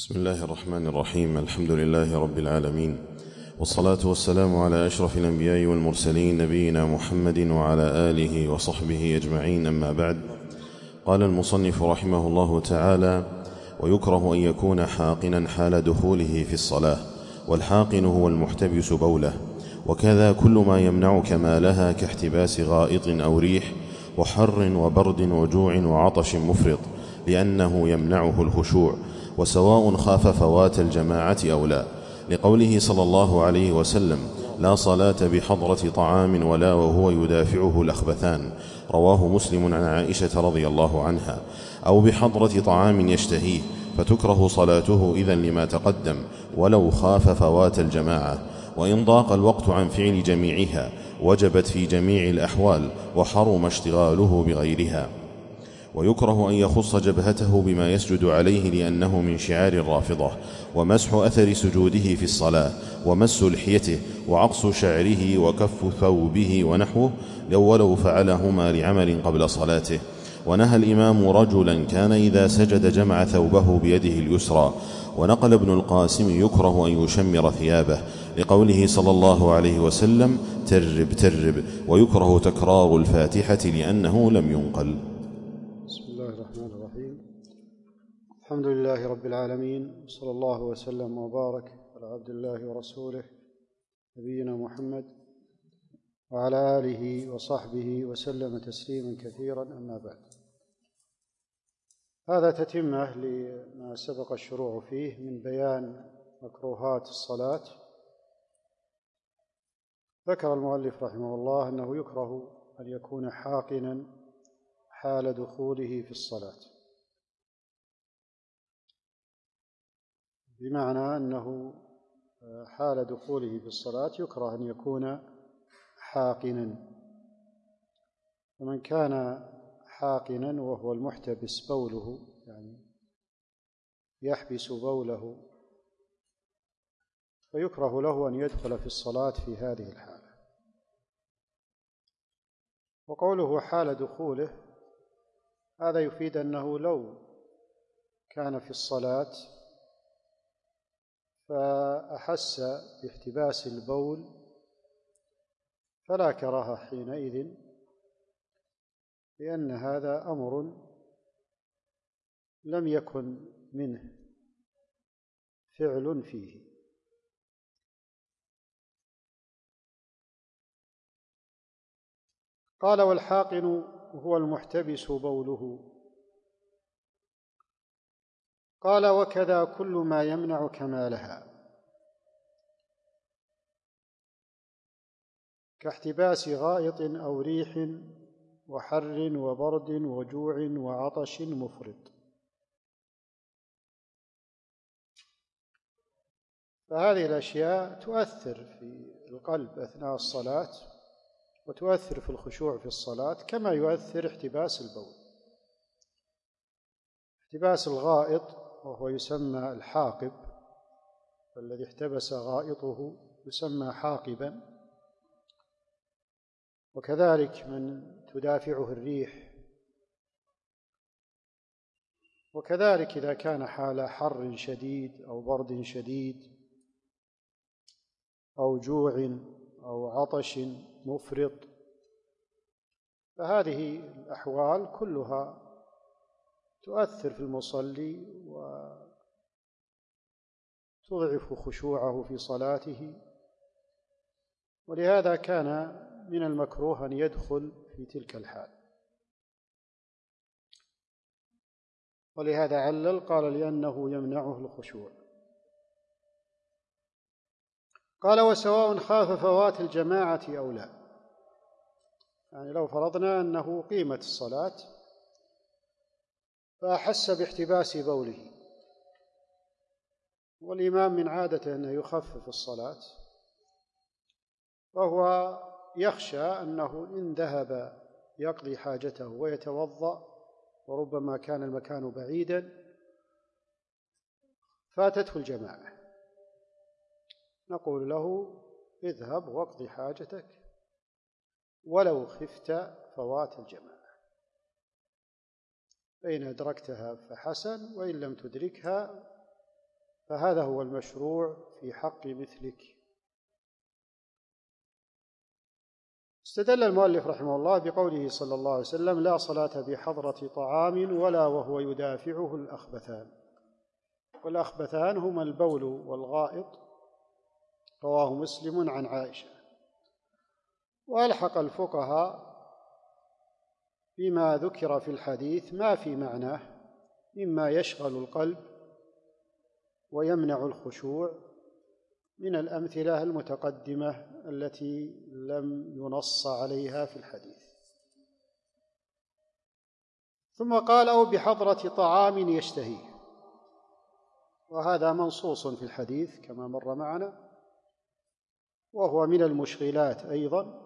بسم الله الرحمن الرحيم. الحمد لله رب العالمين، والصلاة والسلام على أشرف الأنبياء والمرسلين نبينا محمد وعلى آله وصحبه أجمعين، أما بعد. قال المصنف رحمه الله تعالى: ويكره أن يكون حاقنا حال دخوله في الصلاة، والحاقن هو المحتبس بوله، وكذا كل ما يمنع كمالها كاحتباس غائط أو ريح وحر وبرد وجوع وعطش مفرط، لأنه يمنعه الخشوع، وسواء خاف فوات الجماعة أو لا، لقوله صلى الله عليه وسلم: لا صلاة بحضرة طعام ولا وهو يدافعه الأخبثان، رواه مسلم عن عائشة رضي الله عنها. أو بحضرة طعام يشتهيه، فتكره صلاته إذن لما تقدم، ولو خاف فوات الجماعة. وإن ضاق الوقت عن فعل جميعها وجبت في جميع الأحوال، وحرم اشتغاله بغيرها. ويكره أن يخص جبهته بما يسجد عليه، لأنه من شعار الرافضة، ومسح أثر سجوده في الصلاة، ومس لحيته، وعقص شعره، وكف ثوبه ونحوه، ولو فعلهما لعمل قبل صلاته. ونهى الإمام رجلا كان إذا سجد جمع ثوبه بيده اليسرى. ونقل ابن القاسم: يكره أن يشمر ثيابه، لقوله صلى الله عليه وسلم: ترب ترب. ويكره تكرار الفاتحة لأنه لم ينقل. بسم الله الرحمن الرحيم. الحمد لله رب العالمين، صلى الله وسلم وبارك على عبد الله ورسوله نبينا محمد وعلى آله وصحبه وسلم تسليما كثيرا، أما بعد. هذا تتمة لما سبق الشروع فيه من بيان مكروهات الصلاة. ذكر المؤلف رحمه الله أنه يكره أن يكون حاقنا حال دخوله في الصلاة، بمعنى أنه حال دخوله في الصلاة يكره أن يكون حاقنا. فمن كان حاقنا وهو المحتبس بوله، يعني يحبس بوله، فيكره له أن يدخل في الصلاة في هذه الحالة. وقوله حال دخوله هذا يفيد أنه لو كان في الصلاة فأحس باحتباس البول فلا كراهة حينئذ، لأن هذا أمر لم يكن منه فعل فيه. قال: والحاقن هو المحتبس بوله. قال: وكذا كل ما يمنع كمالها كاحتباس غائط أو ريح وحر وبرد وجوع وعطش مفرط. فهذه الأشياء تؤثر في القلب أثناء الصلاة، وتؤثر في الخشوع في الصلاة، كما يؤثر احتباس البول. احتباس الغائط وهو يسمى الحاقب، والذي احتبس غائطه يسمى حاقبا. وكذلك من تدافعه الريح. وكذلك إذا كان حال حر شديد أو برد شديد أو جوع أو عطش مفرط، فهذه الأحوال كلها تؤثر في المصلي وتضعف خشوعه في صلاته. ولهذا كان من المكروه أن يدخل في تلك الحال. ولهذا علل قال: لأنه يمنعه الخشوع. قال: وسواء خاف فوات الجماعة أو لا. يعني لو فرضنا أنه قيمت الصلاة فأحس باحتباس بوله، والإمام من عادته أنه يخفف الصلاة، وهو يخشى أنه إن ذهب يقضي حاجته ويتوضأ، وربما كان المكان بعيدا، فاتته الجماعة، نقول له: اذهب واقضي حاجتك ولو خفت فوات الجماعة، فإن أدركتها فحسن، وإن لم تدركها فهذا هو المشروع في حق مثلك. استدل المؤلف رحمه الله بقوله صلى الله عليه وسلم: لا صلاة بحضرة طعام ولا وهو يدافعه الأخبثان. والأخبثان هما البول والغائط، رواه مسلم عن عائشة. وألحق الفقهاء بما ذكر في الحديث ما في معناه مما يشغل القلب ويمنع الخشوع من الأمثلة المتقدمة التي لم ينص عليها في الحديث. ثم قال: أو بحضرة طعام يشتهيه، وهذا منصوص في الحديث كما مر معنا، وهو من المشغلات أيضا.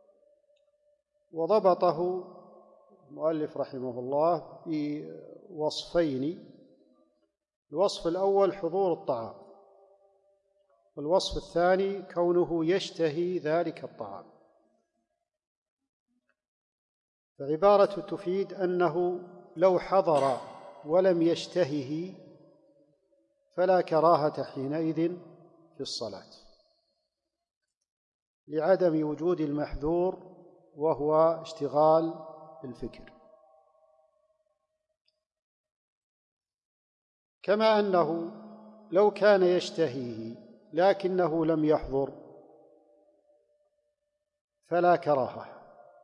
وضبطه المؤلف رحمه الله بوصفين: الوصف الأول حضور الطعام، والوصف الثاني كونه يشتهي ذلك الطعام. فعبارة تفيد أنه لو حضر ولم يشتهه فلا كراهة حينئذ في الصلاة، لعدم وجود المحذور وهو اشتغال الفكر. كما أنه لو كان يشتهيه لكنه لم يحضر فلا كراهة،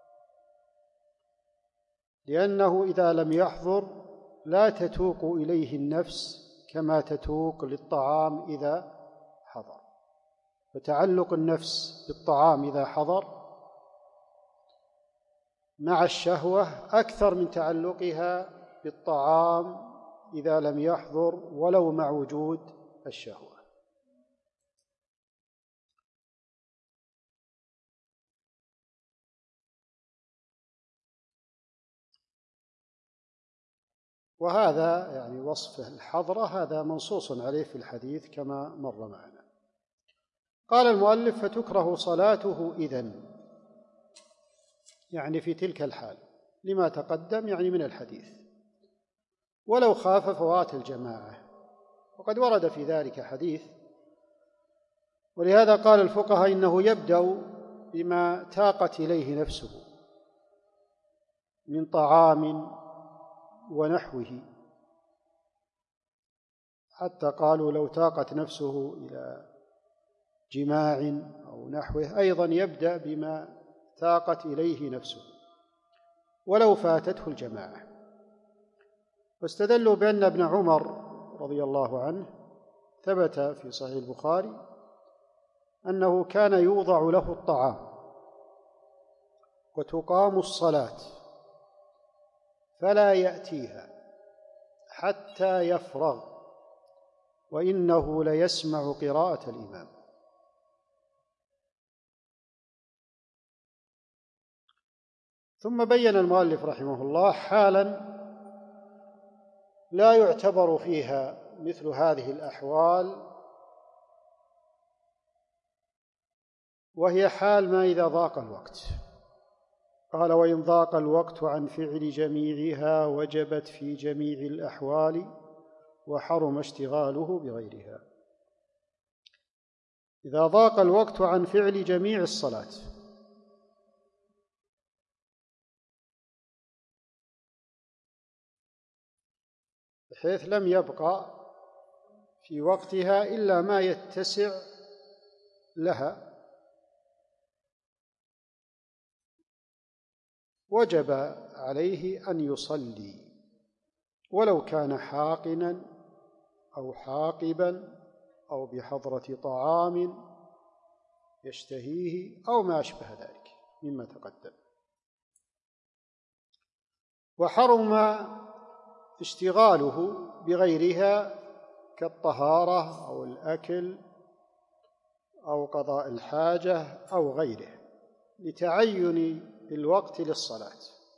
لأنه إذا لم يحضر لا تتوق إليه النفس كما تتوق للطعام إذا حضر. فتعلق النفس بالطعام إذا حضر مع الشهوة أكثر من تعلقها بالطعام إذا لم يحضر ولو مع وجود الشهوة. وهذا يعني وصف الحضرة هذا منصوص عليه في الحديث كما مر معنا. قال المؤلف: فتكره صلاته إذن، يعني في تلك الحال، لما تقدم يعني من الحديث، ولو خاف فوات الجماعة. وقد ورد في ذلك حديث، ولهذا قال الفقهاء إنه يبدأ بما تاقت إليه نفسه من طعام ونحوه، حتى قالوا لو تاقت نفسه إلى جماع أو نحوه أيضا يبدأ بما تاقت إليه نفسه ولو فاتته الجماعة. واستدلوا بأن ابن عمر رضي الله عنه ثبت في صحيح البخاري أنه كان يوضع له الطعام وتقام الصلاة فلا يأتيها حتى يفرغ، وإنه ليسمع قراءة الإمام. ثم بين المؤلف رحمه الله حالا لا يعتبر فيها مثل هذه الأحوال، وهي حال ما إذا ضاق الوقت. قال: وإن ضاق الوقت عن فعل جميعها وجبت في جميع الأحوال وحرم اشتغاله بغيرها. إذا ضاق الوقت عن فعل جميع الصلاة، بحيث لم يبقى في وقتها إلا ما يتسع لها، وجب عليه أن يصلي ولو كان حاقنا أو حاقبا أو بحضرة طعام يشتهيه أو ما أشبه ذلك مما تقدم. وحرم اشتغاله بغيرها كالطهارة أو الأكل أو قضاء الحاجة أو غيره، لتعين الوقت للصلاة،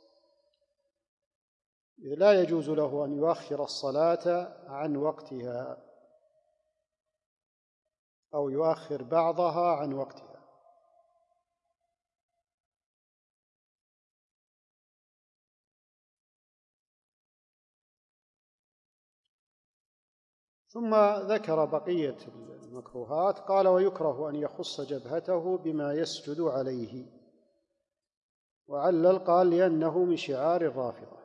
إذ لا يجوز له أن يؤخر الصلاة عن وقتها أو يؤخر بعضها عن وقتها. ثم ذكر بقية المكروهات. قال: ويكره أن يخص جبهته بما يسجد عليه. وعلل قال: لأنه من شعار الرافضة.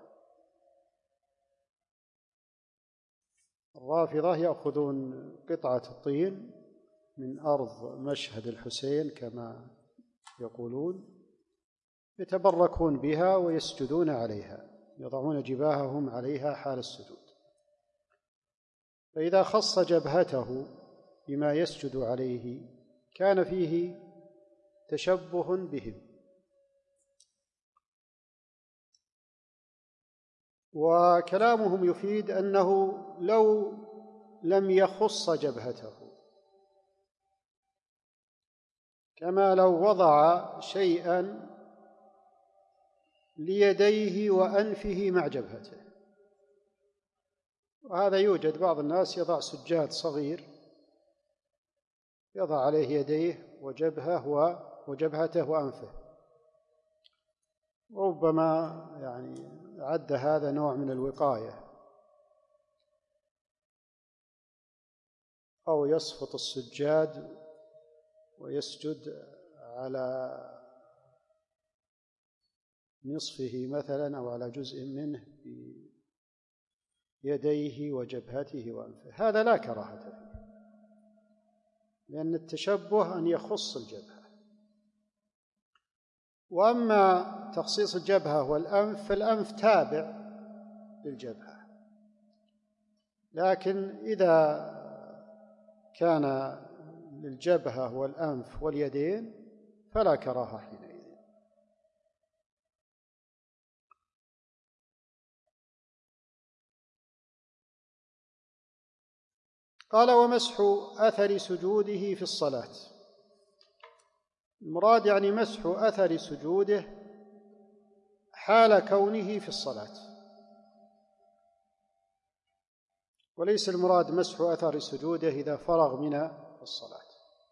الرافضة يأخذون قطعة الطين من أرض مشهد الحسين كما يقولون، يتبركون بها ويسجدون عليها، يضعون جباههم عليها حال السجود. فإذا خص جبهته بما يسجد عليه كان فيه تشبه بهم. وكلامهم يفيد أنه لو لم يخص جبهته، كما لو وضع شيئا ليديه وأنفه مع جبهته. وهذا يوجد، بعض الناس يضع سجاد صغير يضع عليه يديه وجبهته وأنفه، ربما عد هذا نوع من الوقاية، أو يسقط السجاد ويسجد على نصفه مثلا أو على جزء منه بيديه وجبهته وأنفه. هذا لا كراهة فيه، لأن التشبه أن يخص الجبهة. وأما تخصيص الجبهة والأنف فالأنف تابع للجبهة، لكن إذا كان للجبهة والأنف واليدين فلا كراهة حينئذ. قال: ومسح أثر سجوده في الصلاة. المراد مسح أثر سجوده حال كونه في الصلاة، وليس المراد مسح أثر سجوده إذا فرغ من الصلاة.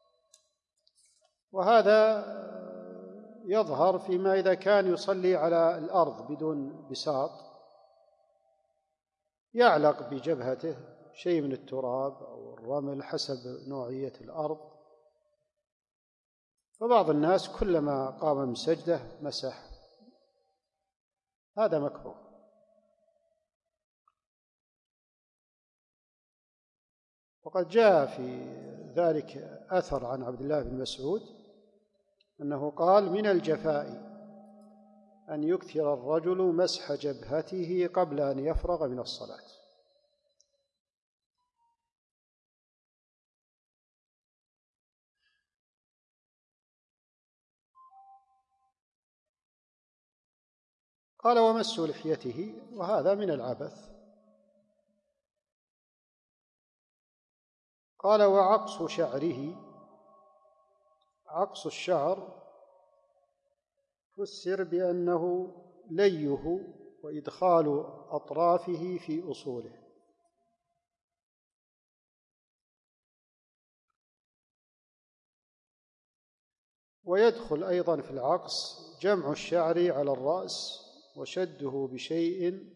وهذا يظهر فيما إذا كان يصلي على الأرض بدون بساط، يعلق بجبهته شيء من التراب أو الرمل حسب نوعية الأرض، فبعض الناس كلما قام من سجدة مسح، هذا مكروه. وقد جاء في ذلك أثر عن عبد الله بن مسعود أنه قال: من الجفاء أن يكثر الرجل مسح جبهته قبل أن يفرغ من الصلاة. قال: ومس لحيته، وهذا من العبث. قال: وعقص شعره. عقص الشعر فسر بأنه ليه وإدخال أطرافه في أصوله، ويدخل أيضا في العقص جمع الشعر على الرأس وشده بشيء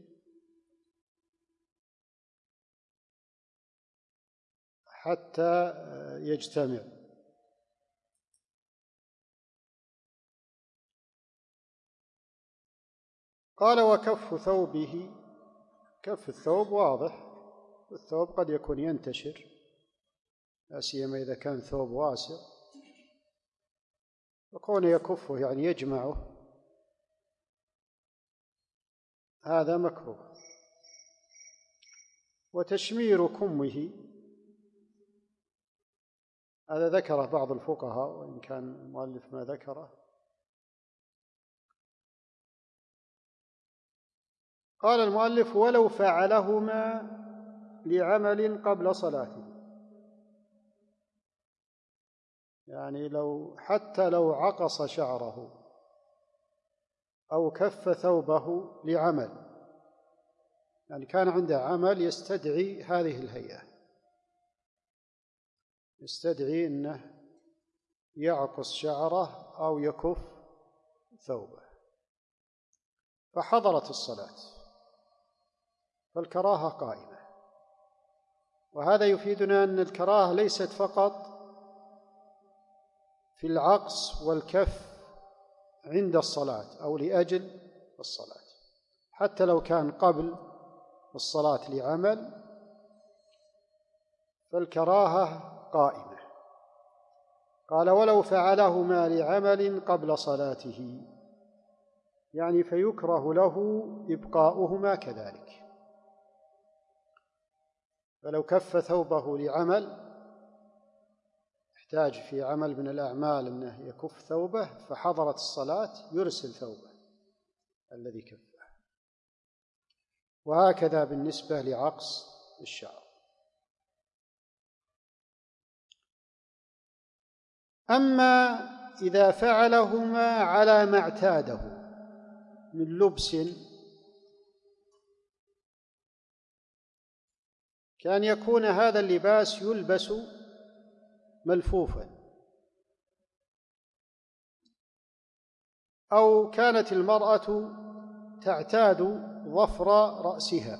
حتى يجتمع. قال: وكف ثوبه. كف الثوب واضح، الثوب قد يكون ينتشر، لا سيما إذا كان ثوب واسع، وكونه يكفه يجمعه، هذا مكروه. وتشمير كمه، هذا ذكره بعض الفقهاء وإن كان المؤلف ما ذكره. قال المؤلف: ولو فعلهما لعمل قبل صلاته، حتى لو عقص شعره أو كف ثوبه لعمل، كان عنده عمل يستدعي هذه الهيئة، يستدعي أنه يعقص شعره أو يكف ثوبه، فحضرت الصلاة، فالكراهة قائمة. وهذا يفيدنا أن الكراهة ليست فقط في العقص والكف عند الصلاة أو لأجل الصلاة، حتى لو كان قبل الصلاة لعمل فالكراهة قائمة. قال ولو فعلهما لعمل قبل صلاته، يعني فيكره له إبقاؤهما كذلك. فلو كف ثوبه لعمل، يحتاج في عمل من الأعمال أنه يكف ثوبه، فحضرت الصلاة يرسل ثوبه الذي كفه. وهكذا بالنسبة لعقص الشعر. أما إذا فعلهما على ما اعتاده من لبس، كان يكون هذا اللباس يلبس ملفوفا، أو كانت المرأة تعتاد ظفر رأسها،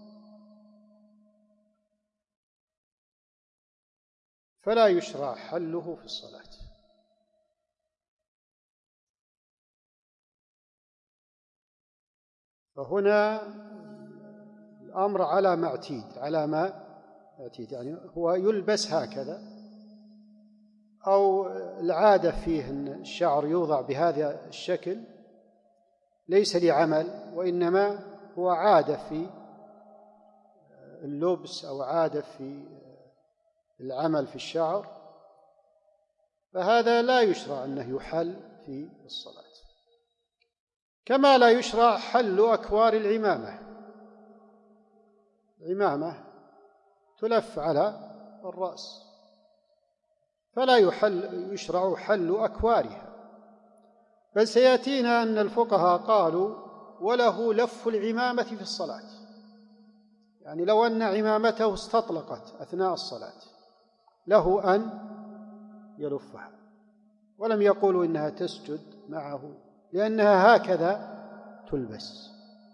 فلا يشرع حله في الصلاة. فهنا الأمر على ما اعتيد، يعني هو يلبس هكذا، أو العادة فيه أن الشعر يوضع بهذا الشكل ليس لعمل، وإنما هو عادة في اللبس أو عادة في العمل في الشعر، فهذا لا يشرع أنه يحل في الصلاة. كما لا يشرع حل أكوار العمامة. العمامة تلف على الرأس، فلا يشرع حل أكوارها. بل سيأتينا أن الفقهاء قالوا وله لف العمامة في الصلاة، يعني لو أن عمامته استطلقت أثناء الصلاة له أن يلفها، ولم يقولوا إنها تسجد معه لأنها هكذا تلبس.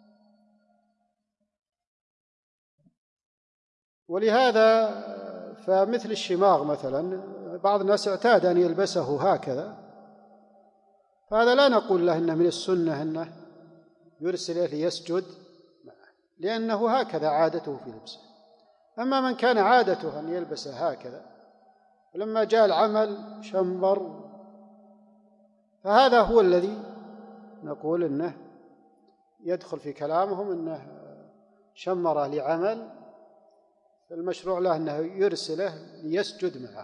ولهذا فمثل الشماغ مثلا، بعض الناس اعتاد أن يلبسه هكذا، فهذا لا نقول له إنه من السنة أنه يرسله ليسجد معه، لأنه هكذا عادته في لبسه. أما من كان عادته أن يلبس هكذا، ولما جاء العمل شمر، فهذا هو الذي نقول إنه يدخل في كلامهم إنه شمر لعمل، فالمشروع له أنه يرسله ليسجد معه.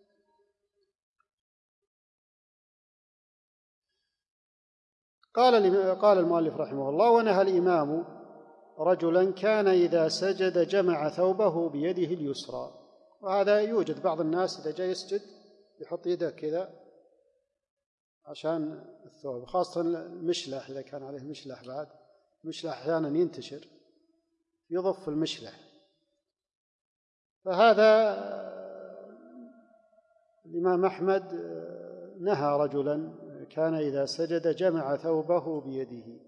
قال المؤلف رحمه الله: ونهى الإمام رجلا كان إذا سجد جمع ثوبه بيده اليسرى. وهذا يوجد بعض الناس إذا جاء يسجد يحط يده كذا عشان الثوب، خاصة المشلح إذا كان عليه مشلح، بعد المشلح أحيانا ينتشر يضف المشلح. فهذا الإمام أحمد نهى رجلا كان إذا سجد جمع ثوبه بيده.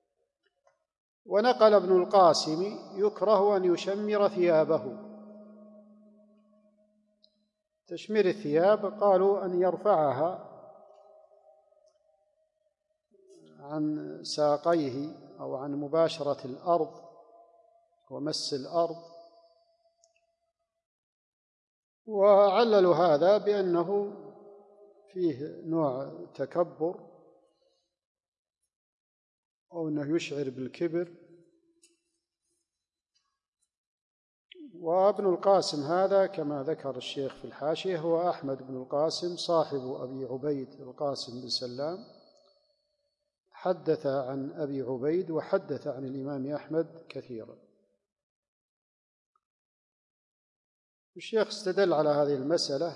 ونقل ابن القاسم: يكره أن يشمر ثيابه. تشمير الثياب قالوا أن يرفعها عن ساقيه أو عن مباشرة الأرض ومس الأرض، وعللوا هذا بأنه فيه نوع تكبر أو أنه يشعر بالكبر. وابن القاسم هذا كما ذكر الشيخ في الحاشية هو أحمد بن القاسم صاحب أبي عبيد القاسم بن سلام، حدث عن أبي عبيد وحدث عن الإمام أحمد كثيرا. الشيخ استدل على هذه المسألة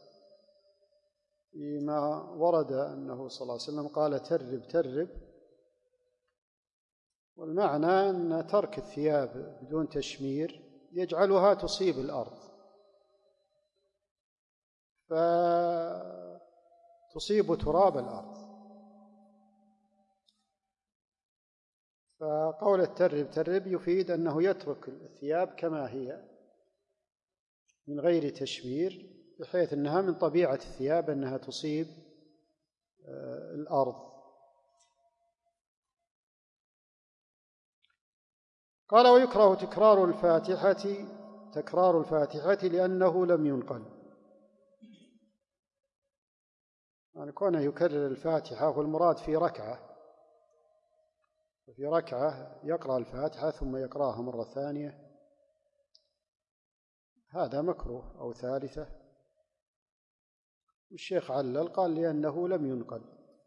فيما ورد أنه صلى الله عليه وسلم قال: ترب، والمعنى أن ترك الثياب بدون تشمير يجعلها تصيب الأرض، فتصيب تراب الأرض. فقول ترب يفيد أنه يترك الثياب كما هي من غير تشمير، بحيث أنها من طبيعة الثياب أنها تصيب الأرض. قال: ويكره تكرار الفاتحة لأنه لم ينقل. يعني كونه يكرر الفاتحة والمراد في ركعة يقرأ الفاتحة ثم يقرأها مرة ثانية، هذا مكروه، أو ثالثة. والشيخ علل قال: لأنه لم ينقل.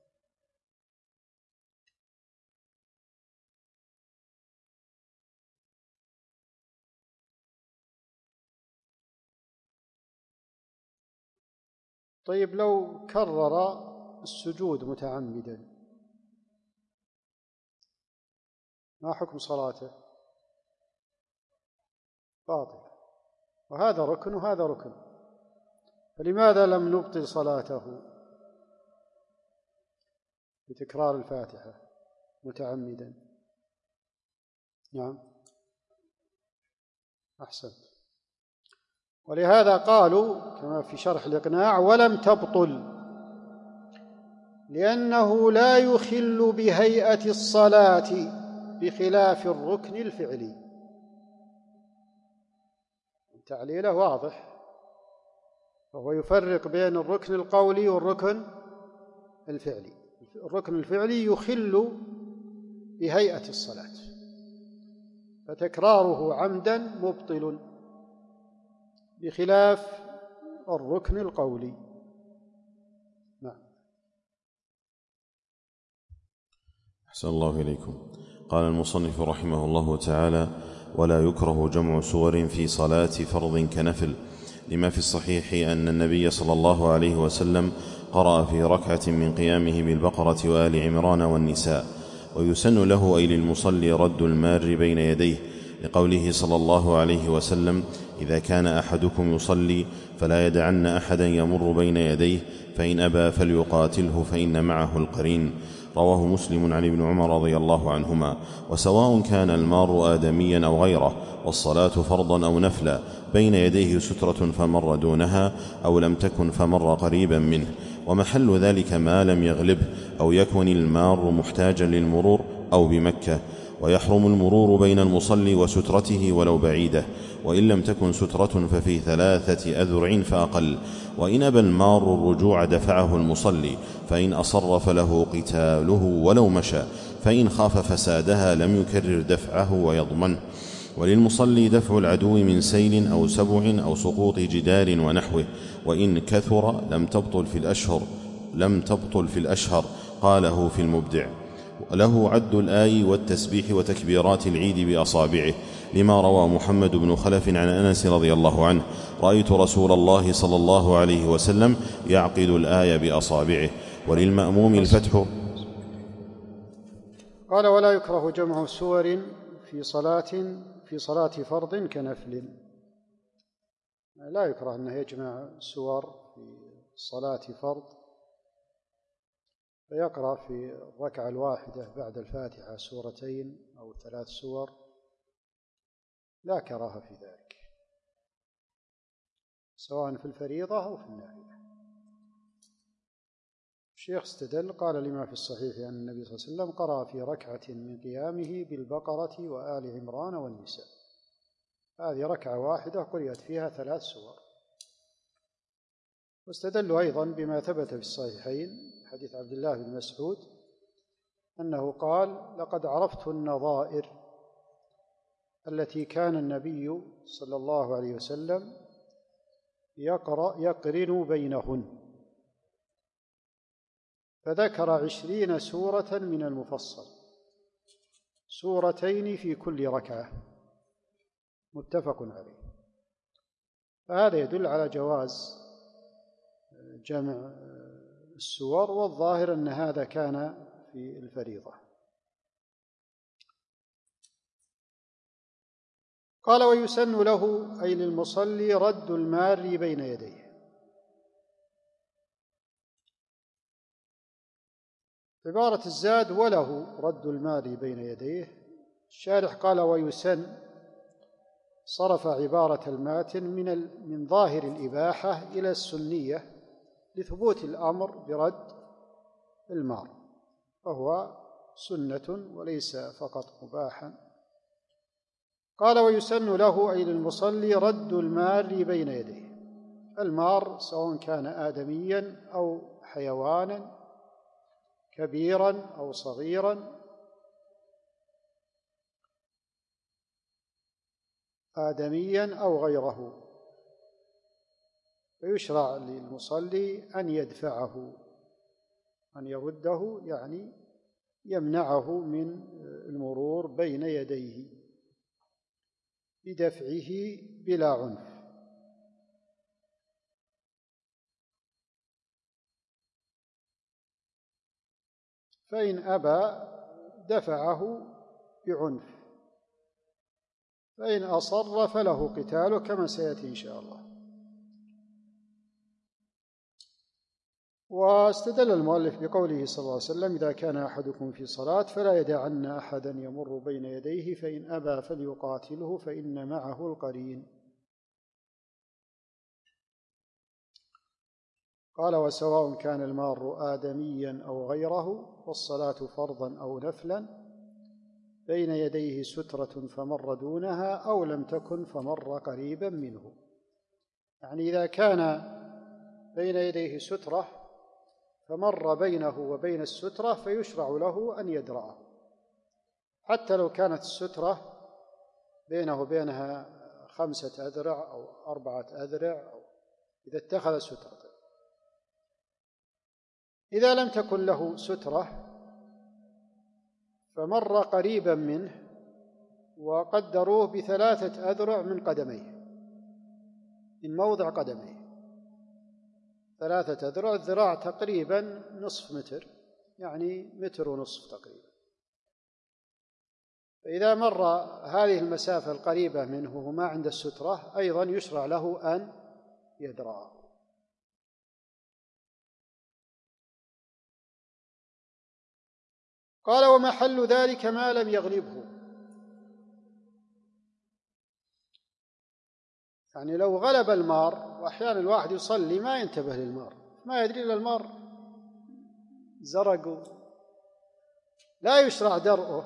طيب، لو كرر السجود متعمدا ما حكم صلاته؟ باطل، وهذا ركن وهذا ركن، فلماذا لم نبطل صلاته بتكرار الفاتحة متعمدا؟ نعم، أحسنت. ولهذا قالوا كما في شرح الإقناع: ولم تبطل لأنه لا يخل بهيئة الصلاة بخلاف الركن الفعلي. تعليله واضح، وهو يفرق بين الركن القولي والركن الفعلي. الركن الفعلي يخل بهيئة الصلاة، فتكراره عمدا مبطل بخلاف الركن القولي. نعم. أحسن الله إليكم. قال المصنف رحمه الله تعالى: ولا يكره جمع سور في صلاة فرض كنفل، لما في الصحيح أن النبي صلى الله عليه وسلم قرأ في ركعة من قيامه بالبقرة وآل عمران والنساء. ويسن له أي للمصلي رد المار بين يديه، لقوله صلى الله عليه وسلم: إذا كان أحدكم يصلي فلا يدعن أحدا يمر بين يديه، فإن أبى فليقاتله فإن معه القرين. رواه مسلم عن ابن عمر رضي الله عنهما. وسواء كان المار آدميا أو غيره، والصلاة فرضا أو نفلا، بين يديه سترة فمر دونها، أو لم تكن فمر قريبا منه، ومحل ذلك ما لم يغلبه أو يكن المار محتاجا للمرور أو بمكة. ويحرم المرور بين المصلي وسترته ولو بعيدة، وإن لم تكن سترة ففي 3 أذرع فأقل. وإن أبى المار الرجوع دفعه المصلي، فإن أصر فله قتاله ولو مشى، فإن خاف فسادها لم يكرر دفعه ويضمنه. وللمصلي دفع العدو من سيل أو سبع أو سقوط جدار ونحوه، وإن كثر لم تبطل في الأشهر. قاله في المبدع. له عد الآي والتسبيح وتكبيرات العيد بأصابعه، لما روى محمد بن خلف عن أنس رضي الله عنه: رأيت رسول الله صلى الله عليه وسلم يعقد الآية بأصابعه. وللمأموم الفتح. قال: ولا يكره جمع سور في صلاة فرض كنفل. لا يكره أنه يجمع سور في صلاة فرض، فيقرأ في الركعة الواحدة بعد الفاتحة سورتين أو 3 سور، لا كراهة في ذلك، سواء في الفريضة أو في النافلة. الشيخ استدل، قال: لما في الصحيح أن النبي صلى الله عليه وسلم قرأ في ركعة من قيامه بالبقرة وآل عمران والنساء. هذه ركعة واحدة قرأت فيها 3 سور. واستدلوا أيضا بما ثبت في الصحيحين حديث عبد الله بن مسعود أنه قال: لقد عرفت النظائر التي كان النبي صلى الله عليه وسلم يقرن بينهن، فذكر 20 سورة من المفصل، سورتين في كل ركعة، متفق عليه. فهذا يدل على جواز جمع السور، والظاهر أن هذا كان في الفريضة. قال: ويسن له أي للمصلي رد المار بين يديه. عبارة الزاد: وله رد المار بين يديه. الشارح قال: ويسن، صرف عبارة الماتن من ظاهر الإباحة إلى السنية لثبوت الأمر برد المار، فهو سنة وليس فقط مباحا. قال: ويسن له أي للمصلي رد المار بين يديه. المار سواء كان آدميا أو حيوانا، كبيرا أو صغيرا، آدميا أو غيره، فيشرع للمصلي أن يدفعه، أن يرده، يعني يمنعه من المرور بين يديه بدفعه بلا عنف. فإن أبى دفعه بعنف، فإن أصر فله قتاله كما سيأتي إن شاء الله. واستدل المؤلف بقوله صلى الله عليه وسلم: إذا كان أحدكم في صلاة فلا يدعن أحدا يمر بين يديه، فإن أبى فليقاتله فإن معه القرين. قال: وسواء كان المار آدميا أو غيره، والصلاة فرضا أو نفلا، بين يديه سترة فمر دونها أو لم تكن فمر قريبا منه. يعني إذا كان بين يديه سترة فمر بينه وبين السترة فيشرع له أن يدرأه، حتى لو كانت السترة بينه وبينها 5 أذرع أو 4 أذرع، أو إذا اتخذ سترة. إذا لم تكن له سترة فمر قريبا منه، وقدروه ب3 أذرع من قدميه، من موضع قدميه 3 أذرع، الذراع تقريبا نصف متر، يعني 1.5 متر تقريبا. فإذا مر هذه المسافة القريبة منه وما عند السترة أيضا يشرع له أن يدرأه. قال: ومحل ذلك ما لم يغلبه. يعني لو غلب المار، وأحيانا الواحد يصلي ما ينتبه للمار، ما يدري إلا المار زرق، لا يشرع درءه،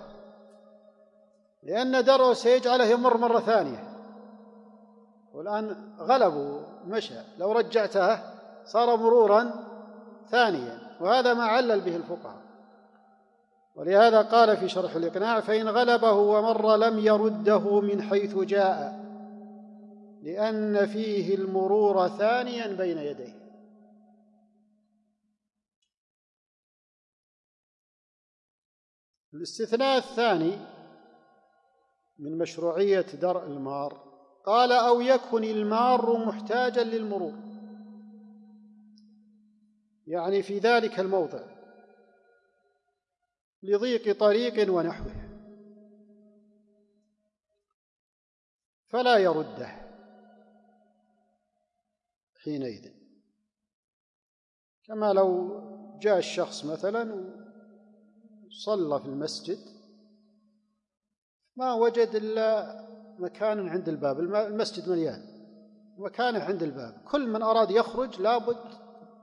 لأن درءه سيجعله يمر مرة ثانية، والآن غلبه مشى، لو رجعته صار مرورا ثانيا، وهذا ما علل به الفقهاء. ولهذا قال في شرح الإقناع: فإن غلبه ومر لم يرده من حيث جاء، لأن فيه المرور ثانيا بين يديه. الاستثناء الثاني من مشروعية درء المار، قال: أو يكن المار محتاجا للمرور، يعني في ذلك الموضع لضيق طريق ونحوه، فلا يرده حينئذ. كما لو جاء الشخص مثلا وصلى في المسجد ما وجد إلا مكان عند الباب، المسجد مليان، مكانه عند الباب، كل من أراد يخرج لابد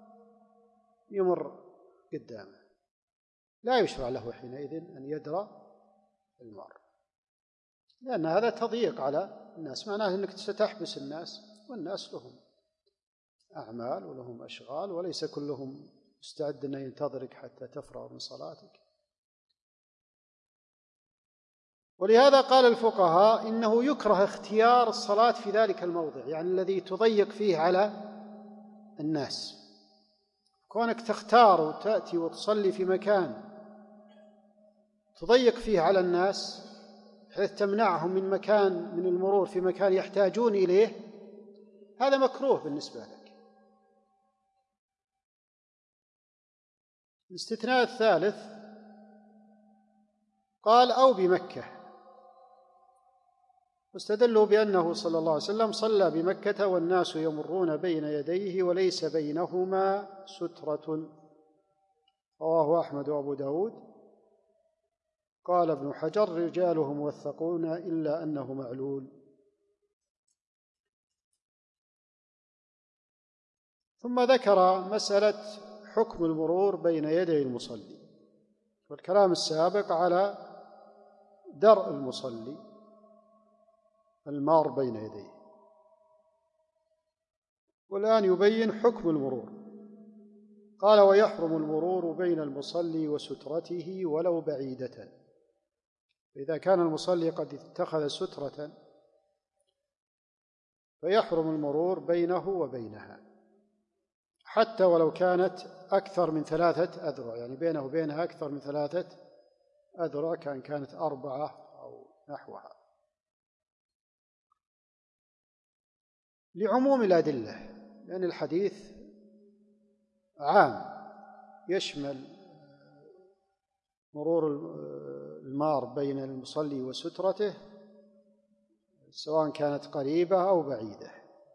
يمر قدامه، لا يشرع له حينئذ أن يدرى المار، لأن هذا تضييق على الناس، معناه أنك ستحبس الناس، والناس لهم أعمال ولهم أشغال، وليس كلهم مستعد أن ينتظرك حتى تفرغ من صلاتك. ولهذا قال الفقهاء إنه يكره اختيار الصلاة في ذلك الموضع، يعني الذي تضيق فيه على الناس، كونك تختار وتأتي وتصلي في مكان تضيق فيه على الناس حيث تمنعهم من المرور في مكان يحتاجون إليه، هذا مكروه بالنسبة لك. الاستثناء الثالث قال: أو بمكة، واستدلوا بأنه صلى الله عليه وسلم صلى بمكة والناس يمرون بين يديه وليس بينهما سترة، رواه أحمد وأبو داود. قال ابن حجر: رجاله موثقون إلا أنه معلول. ثم ذكر مسألة حكم المرور بين يدي المصلي، والكلام السابق على درء المصلي المار بين يديه، والآن يبين حكم المرور. قال: ويحرم المرور بين المصلي وسترته ولو بعيدة. إذا كان المصلي قد اتخذ سترة فيحرم المرور بينه وبينها، حتى ولو كانت أكثر من 3 أذرع، يعني بينه وبينها أكثر من 3 أذرع، كانت 4 أو نحوها، لعموم الأدلة، لأن الحديث عام يشمل مرور المار بين المصلي وسترته سواء كانت قريبة أو بعيدة.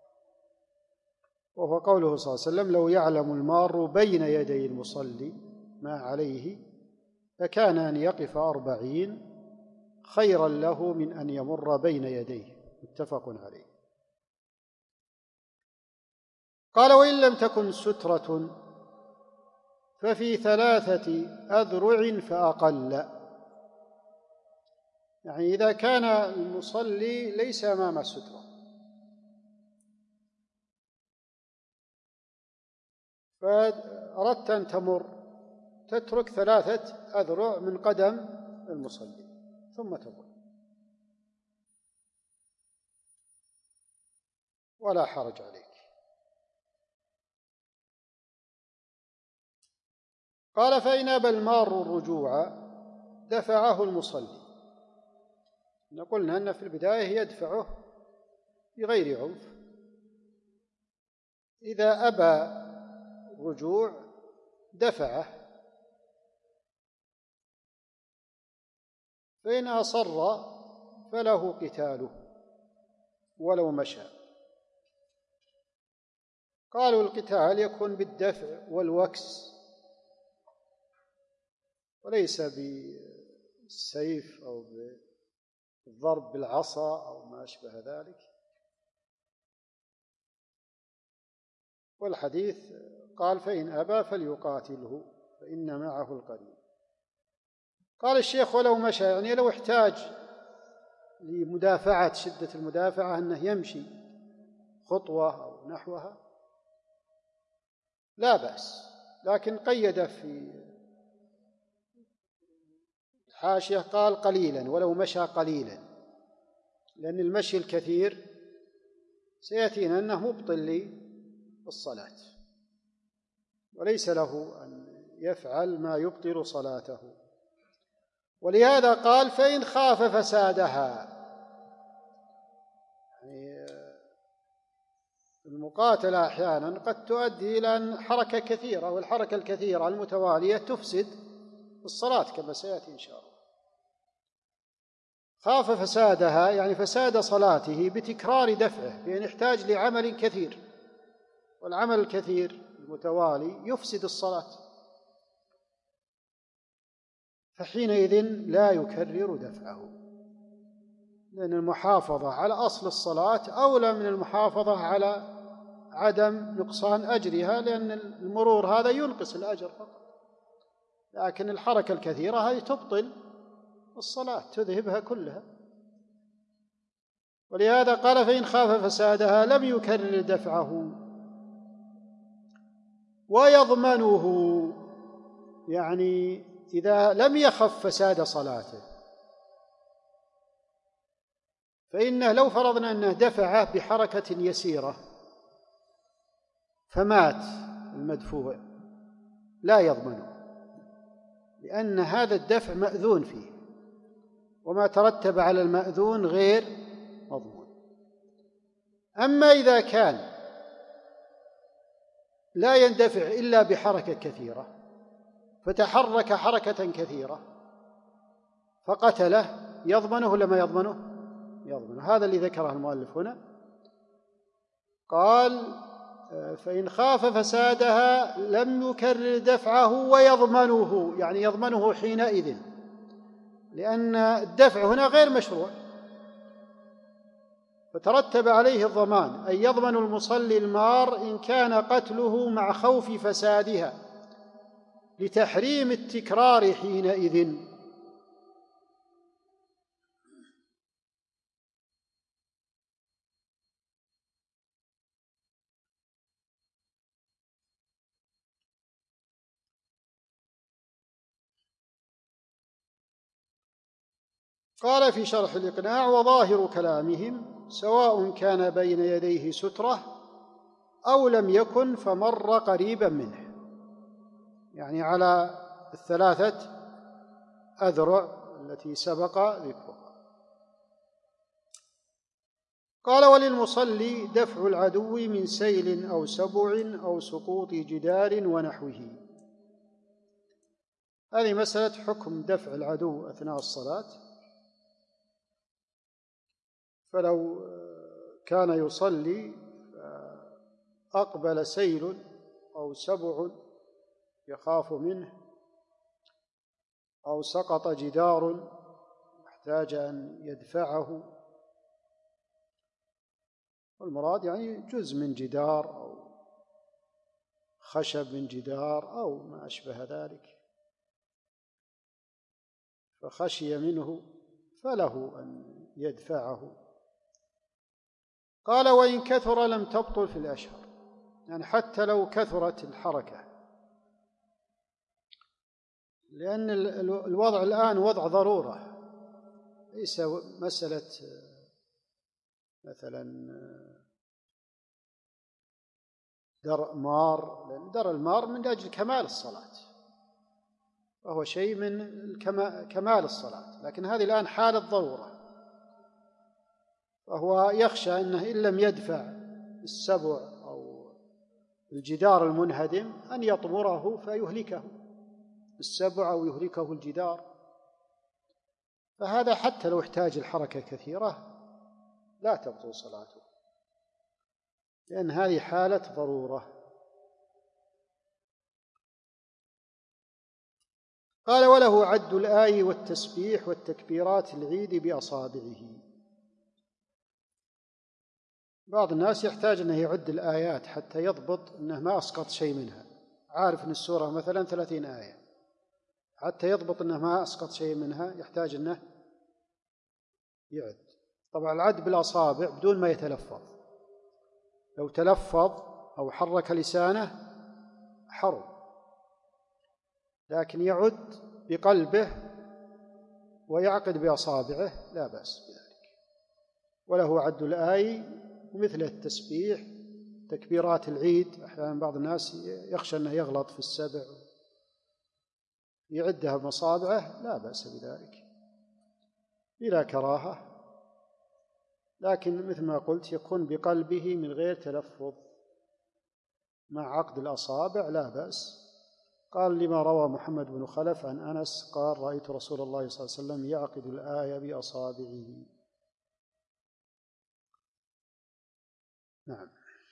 وهو قوله صلى الله عليه وسلم: لو يعلم المار بين يدي المصلي ما عليه فكان أن يقف 40 خيرا له من أن يمر بين يديه. متفق عليه. قال: وإن لم تكن سترة ففي 3 أذرع فأقل، يعني إذا كان المصلي ليس أمام السترة فأردت أن تمر، تترك 3 أذرع من قدم المصلي ثم تمر، ولا حرج عليك. قال: فإن أبى المار الرجوع دفعه المصلي. قلنا أن في البداية يدفعه بغير عنف. إذا أبى الرجوع دفعه، فإن أصر فله قتاله ولو مشى. قالوا القتال يكون بالدفع والوكس وليس بالسيف أو بالضرب بالعصا أو ما أشبه ذلك. والحديث قال: فإن أبى فليقاتله فإن معه القرين. قال الشيخ: ولو مشى، يعني لو احتاج لمدافعة شدة المدافعة أنه يمشي خطوة أو نحوها لا بأس، لكن قيد في الحاشية قال: قليلا، ولو مشى قليلا، لأن المشي الكثير سيأتينا أنه مبطل للصلاة، وليس له أن يفعل ما يبطل صلاته. ولهذا قال: فإن خاف فسادها، يعني المقاتلة أحيانا قد تؤدي إلى حركة كثيرة، والحركة الكثيرة المتوالية تفسد الصلاة كما سيأتي إن شاء الله. خاف فسادها يعني فساد صلاته بتكرار دفعه، بأن يحتاج لعمل كثير، والعمل الكثير المتوالي يفسد الصلاة، فحينئذ لا يكرر دفعه، لأن المحافظة على أصل الصلاة أولى من المحافظة على عدم نقصان أجرها، لأن المرور هذا ينقص الأجر فقط، لكن الحركة الكثيرة هذه تبطل الصلاة، تذهبها كلها. ولهذا قال: فإن خاف فسادها لم يكرر دفعه ويضمنه، يعني إذا لم يخف فساد صلاته، فإنه لو فرضنا أنه دفعه بحركة يسيرة فمات المدفوع لا يضمنه، لأن هذا الدفع مأذون فيه، وما ترتب على المأذون غير مضمون. أما إذا كان لا يندفع إلا بحركة كثيرة، فتحرك حركة كثيرة فقتله، يضمنه ولا ما يضمنه؟ يضمنه. هذا اللي ذكره المؤلف هنا. قال: فإن خاف فسادها لم يكرر دفعه ويضمنه، يعني يضمنه حينئذ، لأن الدفع هنا غير مشروع، فترتب عليه الضمان، أي يضمن المصلي المار إن كان قتله مع خوف فسادها لتحريم التكرار حينئذ. قال في شرح الإقناع: وظاهر كلامهم سواء كان بين يديه سترة أو لم يكن فمر قريبا منه، يعني على 3 أذرع التي سبق ذكرها. قال: وللمصلي دفع العدو من سيل أو سبع أو سقوط جدار ونحوه. هذه مسألة حكم دفع العدو أثناء الصلاة. فلو كان يصلي أقبل سيل أو سبع يخاف منه، أو سقط جدار يحتاج أن يدفعه، والمراد يعني جزء من جدار أو خشب من جدار أو ما أشبه ذلك، فخشي منه فله أن يدفعه. قال: وإن كثر لم تبطل في الأشهر، يعني حتى لو كثرت الحركة، لأن الوضع الآن وضع ضرورة، ليس مسألة مثلا درء مار، لأن درء المار من أجل كمال الصلاة، وهو شيء من كمال الصلاة، لكن هذه الآن حالة ضرورة، فهو يخشى أنه إن لم يدفع السبع أو الجدار المنهدم أن يطمره فيهلكه السبع أو يهلكه الجدار، فهذا حتى لو احتاج الحركة كثيرة لا تبطل صلاته، لأن هذه حالة ضرورة. قال: وله عد الآي والتسبيح والتكبيرات العيد بأصابعه. بعض الناس يحتاج أنه يعد الآيات حتى يضبط أنه ما أسقط شيء منها، عارف أن السورة مثلا 30 آية، حتى يضبط أنه ما أسقط شيء منها يحتاج أنه يعد. طبعا العد بالأصابع بدون ما يتلفظ، لو تلفظ أو حرك لسانه حرم، لكن يعد بقلبه ويعقد بأصابعه لا بأس بذلك. وله عد الآي ومثل التسبيح، تكبيرات العيد، أحيانا بعض الناس يخشى أنه يغلط في السبع يعدها بمصابعه، لا بأس بذلك بلا كراهة، لكن مثل ما قلت يكون بقلبه من غير تلفظ مع عقد الأصابع لا بأس. قال: لما روى محمد بن خلف عن أنس قال: رأيت رسول الله صلى الله عليه وسلم يعقد الآية بأصابعه. نعم.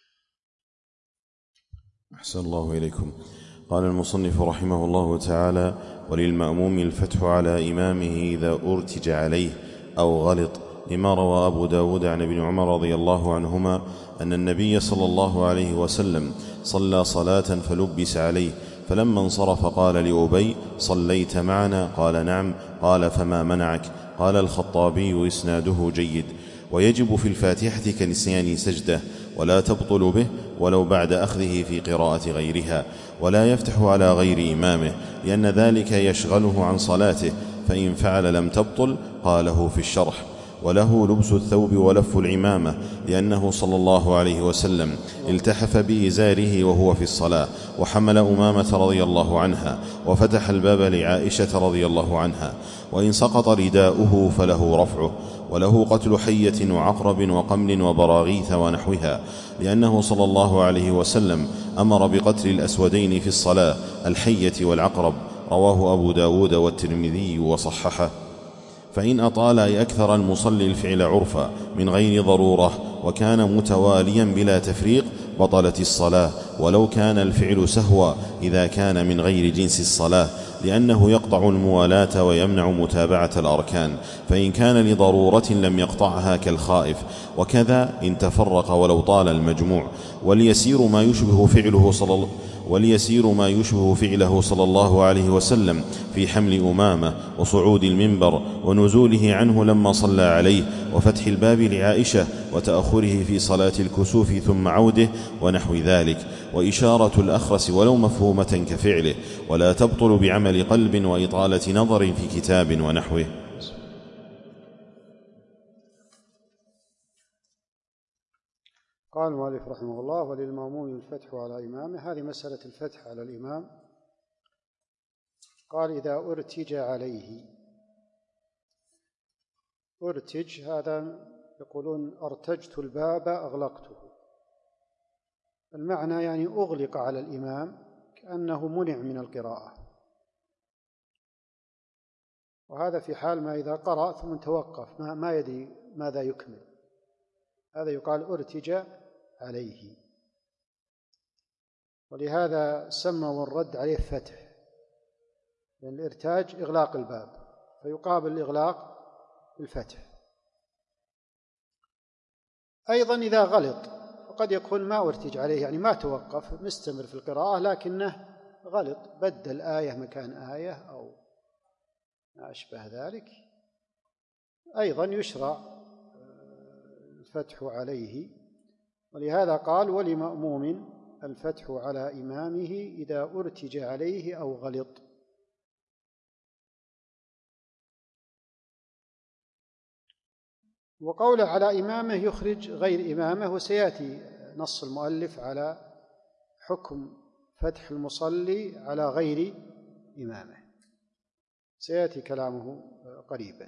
أحسن الله إليكم. قال المصنف رحمه الله تعالى: وللمأموم الفتح على إمامه إذا أرتج عليه أو غلط، لما روى أبو داود عن ابن عمر رضي الله عنهما أن النبي صلى الله عليه وسلم صلى صلاة فلبس عليه، فلما انصرف قال لأبي: صليت معنا؟ قال: نعم. قال: فما منعك؟ قال الخطابي: إسناده جيد. ويجب في الفاتحة كنسيان سجدة، ولا تبطل به ولو بعد أخذه في قراءة غيرها، ولا يفتح على غير إمامه، لأن ذلك يشغله عن صلاته، فإن فعل لم تبطل. قاله في الشرح. وله لبس الثوب ولف العمامة، لأنه صلى الله عليه وسلم التحف بإزاره وهو في الصلاة، وحمل أمامة رضي الله عنها، وفتح الباب لعائشة رضي الله عنها. وإن سقط رداؤه فله رفعه. وله قتل حية وعقرب وقمل وبراغيث ونحوها، لأنه صلى الله عليه وسلم أمر بقتل الأسودين في الصلاة، الحية والعقرب. رواه أبو داود والترمذي وصححه. فإن أطال أي أكثر المصلي الفعل عرفا من غير ضرورة وكان متواليا بلا تفريق بطلت الصلاة، ولو كان الفعل سهوا إذا كان من غير جنس الصلاة، لأنه يقطع الموالاة ويمنع متابعة الأركان، فإن كان لضرورة لم يقطعها كالخائف، وكذا إن تفرق ولو طال المجموع. وليسير ما يشبه فعله صلى الله عليه وسلم في حمل أمامة وصعود المنبر ونزوله عنه لما صلى عليه وفتح الباب لعائشة وتأخره في صلاة الكسوف ثم عوده ونحو ذلك، وإشارة الأخرس ولو مفهومة كفعله، ولا تبطل بعمل قلب وإطالة نظر في كتاب ونحوه. قال المؤلف رحمه الله: وللمأموم الفتح على إمامه. هذه مسألة الفتح على الإمام. قال: إذا أرتج عليه. أرتج هذا يقولون أرتجت الباب أغلقته، المعنى يعني أغلق على الإمام كأنه منع من القراءة، وهذا في حال ما إذا قرأ ثم توقف ما يدري ماذا يكمل، هذا يقال أرتج عليه. ولهذا سموا الرد عليه فتح، لأن الإرتاج إغلاق الباب، فيقابل الإغلاق بالفتح. أيضا إذا غلط وقد يكون ما أرتج عليه، يعني ما توقف مستمر في القراءة لكنه غلط، بدل آية مكان آية أو ما أشبه ذلك، أيضا يشرع الفتح عليه. ولهذا قال: ولمأموم الفتح على إمامه إذا أرتج عليه أو غلط. وقوله على إمامه يخرج غير إمامه، وسيأتي نص المؤلف على حكم فتح المصلي على غير إمامه، سيأتي كلامه قريبا.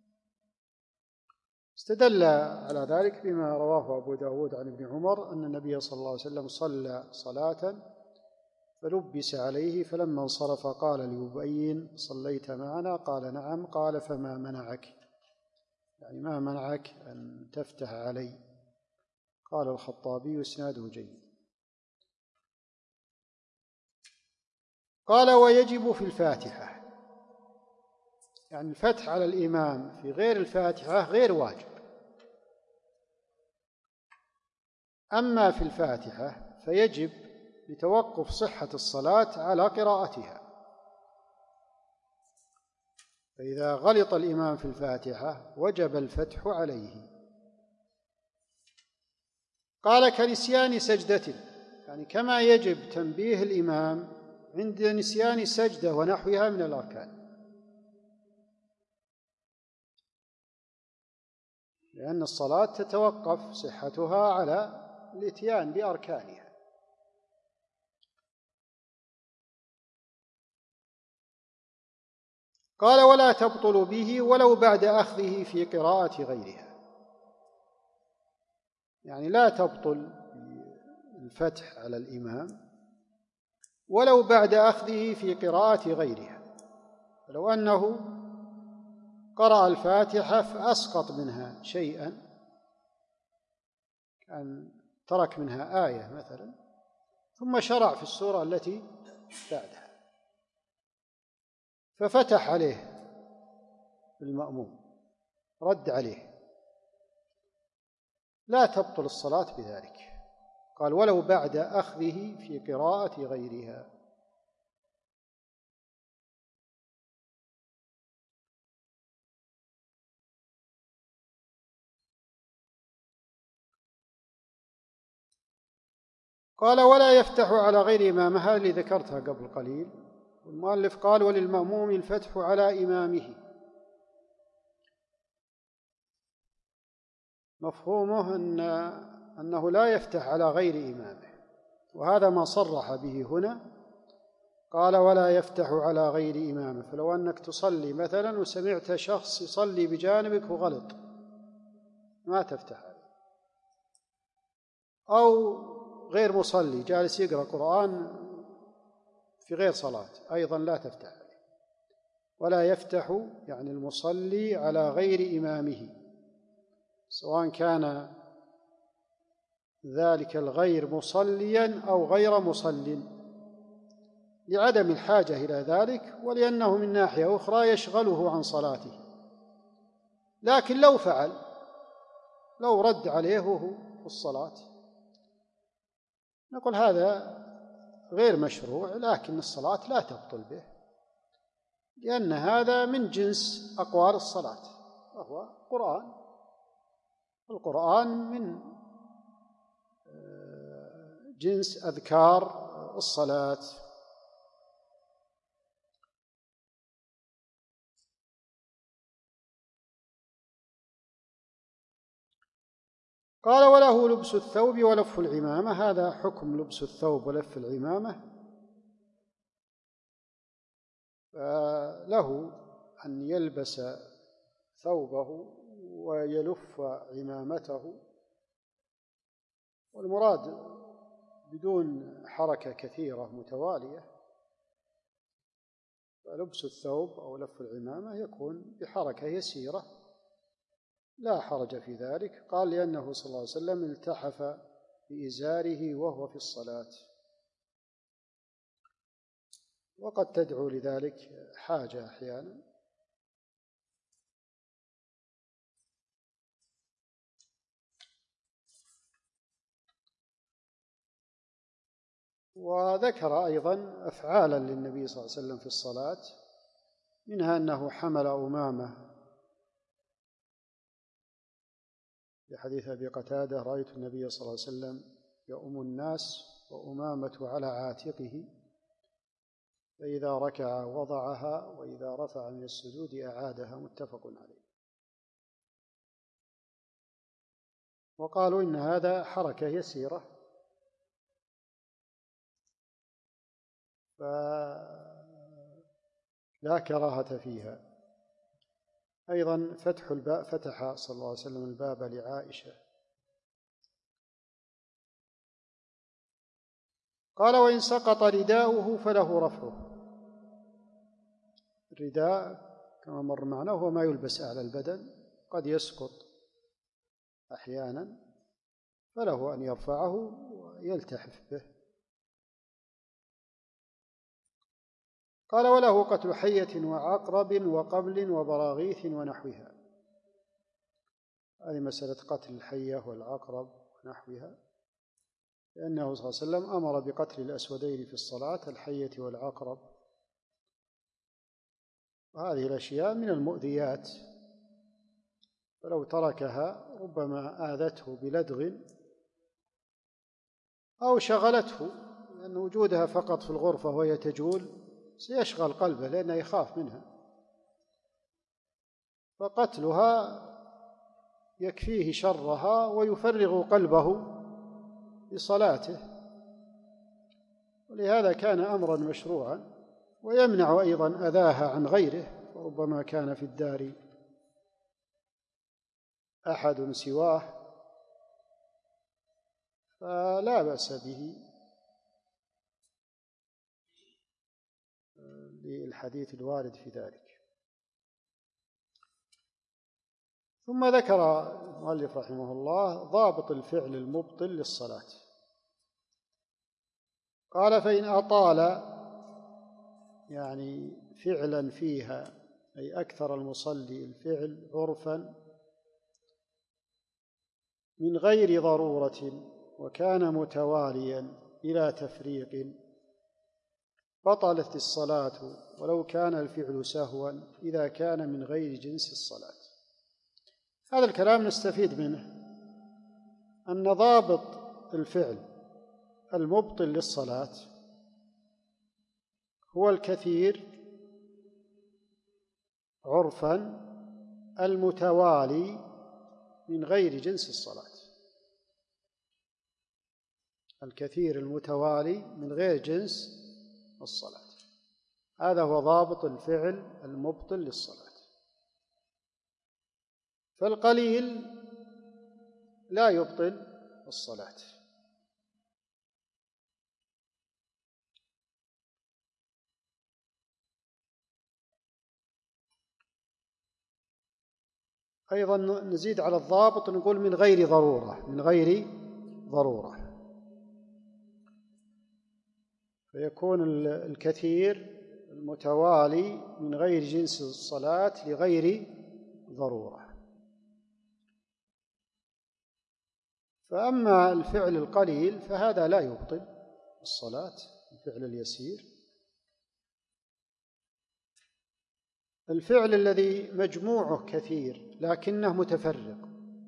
استدل على ذلك بما رواه أبو داود عن ابن عمر أن النبي صلى الله عليه وسلم صلى صلاة فلبس عليه، فلما انصرف قال لأبي: صليت معنا؟ قال: نعم. قال: فما منعك، يعني ما منعك أن تفتح علي؟ قال الخطابي: إسناده جيد. قال: ويجب في الفاتحة، يعني الفتح على الإمام في غير الفاتحة غير واجب، أما في الفاتحة فيجب لتوقف صحة الصلاة على قراءتها، فإذا غلط الإمام في الفاتحة وجب الفتح عليه. قال: كنسيان سجدة، يعني كما يجب تنبيه الإمام عند نسيان سجدة ونحوها من الأركان، لأن الصلاة تتوقف صحتها على الإتيان بأركانها. قال: ولا تبطل به ولو بعد أخذه في قراءة غيرها، يعني لا تبطل الفتح على الإمام ولو بعد أخذه في قراءة غيرها، لو أنه قرأ الفاتحة فأسقط منها شيئا، كان ترك منها آية مثلا، ثم شرع في السورة التي بعدها ففتح عليه المأموم، رد عليه، لا تبطل الصلاة بذلك. قال: ولو بعد أخذه في قراءة غيرها. قال: ولا يفتح على غير إمامه، هذه اللي ذكرتها قبل قليل. والمؤلف قال: وللمأموم الفتح على إمامه، مفهومه أنه لا يفتح على غير إمامه، وهذا ما صرح به هنا. قال: ولا يفتح على غير إمامه، فلو أنك تصلي مثلا وسمعت شخص يصلي بجانبك وغلط ما تفتح عليه، أو غير مصلي جالس يقرأ قرآن في غير صلاة أيضا لا تفتح عليه. ولا يفتح يعني المصلي على غير إمامه، سواء كان ذلك الغير مصليا أو غير مصل، لعدم الحاجة إلى ذلك، ولأنه من ناحية أخرى يشغله عن صلاته. لكن لو فعل، لو رد عليه وهو في الصلاة، نقول هذا غير مشروع، لكن الصلاة لا تبطل به، لأن هذا من جنس أقوال الصلاة، وهو قرآن. القرآن من جنس أذكار الصلاة. قال: وله لبس الثوب ولف العمامة. هذا حكم لبس الثوب ولف العمامة. له أن يلبس ثوبه ويلف عمامته، والمراد بدون حركة كثيرة متوالية. فلبس الثوب أو لف العمامة يكون بحركة يسيرة، لا حرج في ذلك. قال: لأنه صلى الله عليه وسلم التحف بإزاره وهو في الصلاة، وقد تدعو لذلك حاجة أحيانا. وذكر أيضا أفعالا للنبي صلى الله عليه وسلم في الصلاة، منها أنه حمل أمامة في حديث أبي قتادة: رأيت النبي صلى الله عليه وسلم يؤم الناس وأمامة على عاتقه، فإذا ركع وضعها وإذا رفع من السجود أعادها. متفق عليه. وقالوا إن هذا حركة يسيرة، فلا كراهة فيها. أيضا فتح الباب، فتح صلى الله عليه وسلم الباب لعائشة. قال: وإن سقط رداؤه فله رفعه. الرداء كما مر معنا هو ما يلبس على البدن، قد يسقط أحيانا، فله أن يرفعه ويلتحف به. قال: وله قتل حية وعقرب وقبل وبراغيث ونحوها. هذه مسألة قتل الحية والعقرب ونحوها، لأنه صلى الله عليه وسلم أمر بقتل الأسودين في الصلاة، الحية والعقرب. وهذه الأشياء من المؤذيات، فلو تركها ربما آذته بلدغ أو شغلته، لأن وجودها فقط في الغرفة وهي تجول سيشغل قلبه، لأنه يخاف منها. فقتلها يكفيه شرها ويفرغ قلبه بصلاته، ولهذا كان أمرا مشروعا، ويمنع أيضا أذاها عن غيره. وربما كان في الدار أحد سواه، فلا بأس به للحديث الوارد في ذلك. ثم ذكر المؤلف رحمه الله ضابط الفعل المبطل للصلاة. قال: فإن أطال، يعني فعلا فيها، أي أكثر المصلي الفعل عرفا من غير ضرورة، وكان متواليا إلى تفريق، بطلت الصلاة ولو كان الفعل سهوا إذا كان من غير جنس الصلاة. هذا الكلام نستفيد منه أن ضابط الفعل المبطل للصلاة هو الكثير عرفا المتوالي من غير جنس الصلاة. الكثير المتوالي من غير جنس الصلاة، هذا هو ضابط الفعل المبطل للصلاة. فالقليل لا يبطل الصلاة. أيضا نزيد على الضابط، نقول من غير ضرورة، من غير ضرورة. فيكون الكثير المتوالي من غير جنس الصلاة لغير ضرورة. فأما الفعل القليل فهذا لا يبطل الصلاة، الفعل اليسير. الفعل الذي مجموعه كثير لكنه متفرق،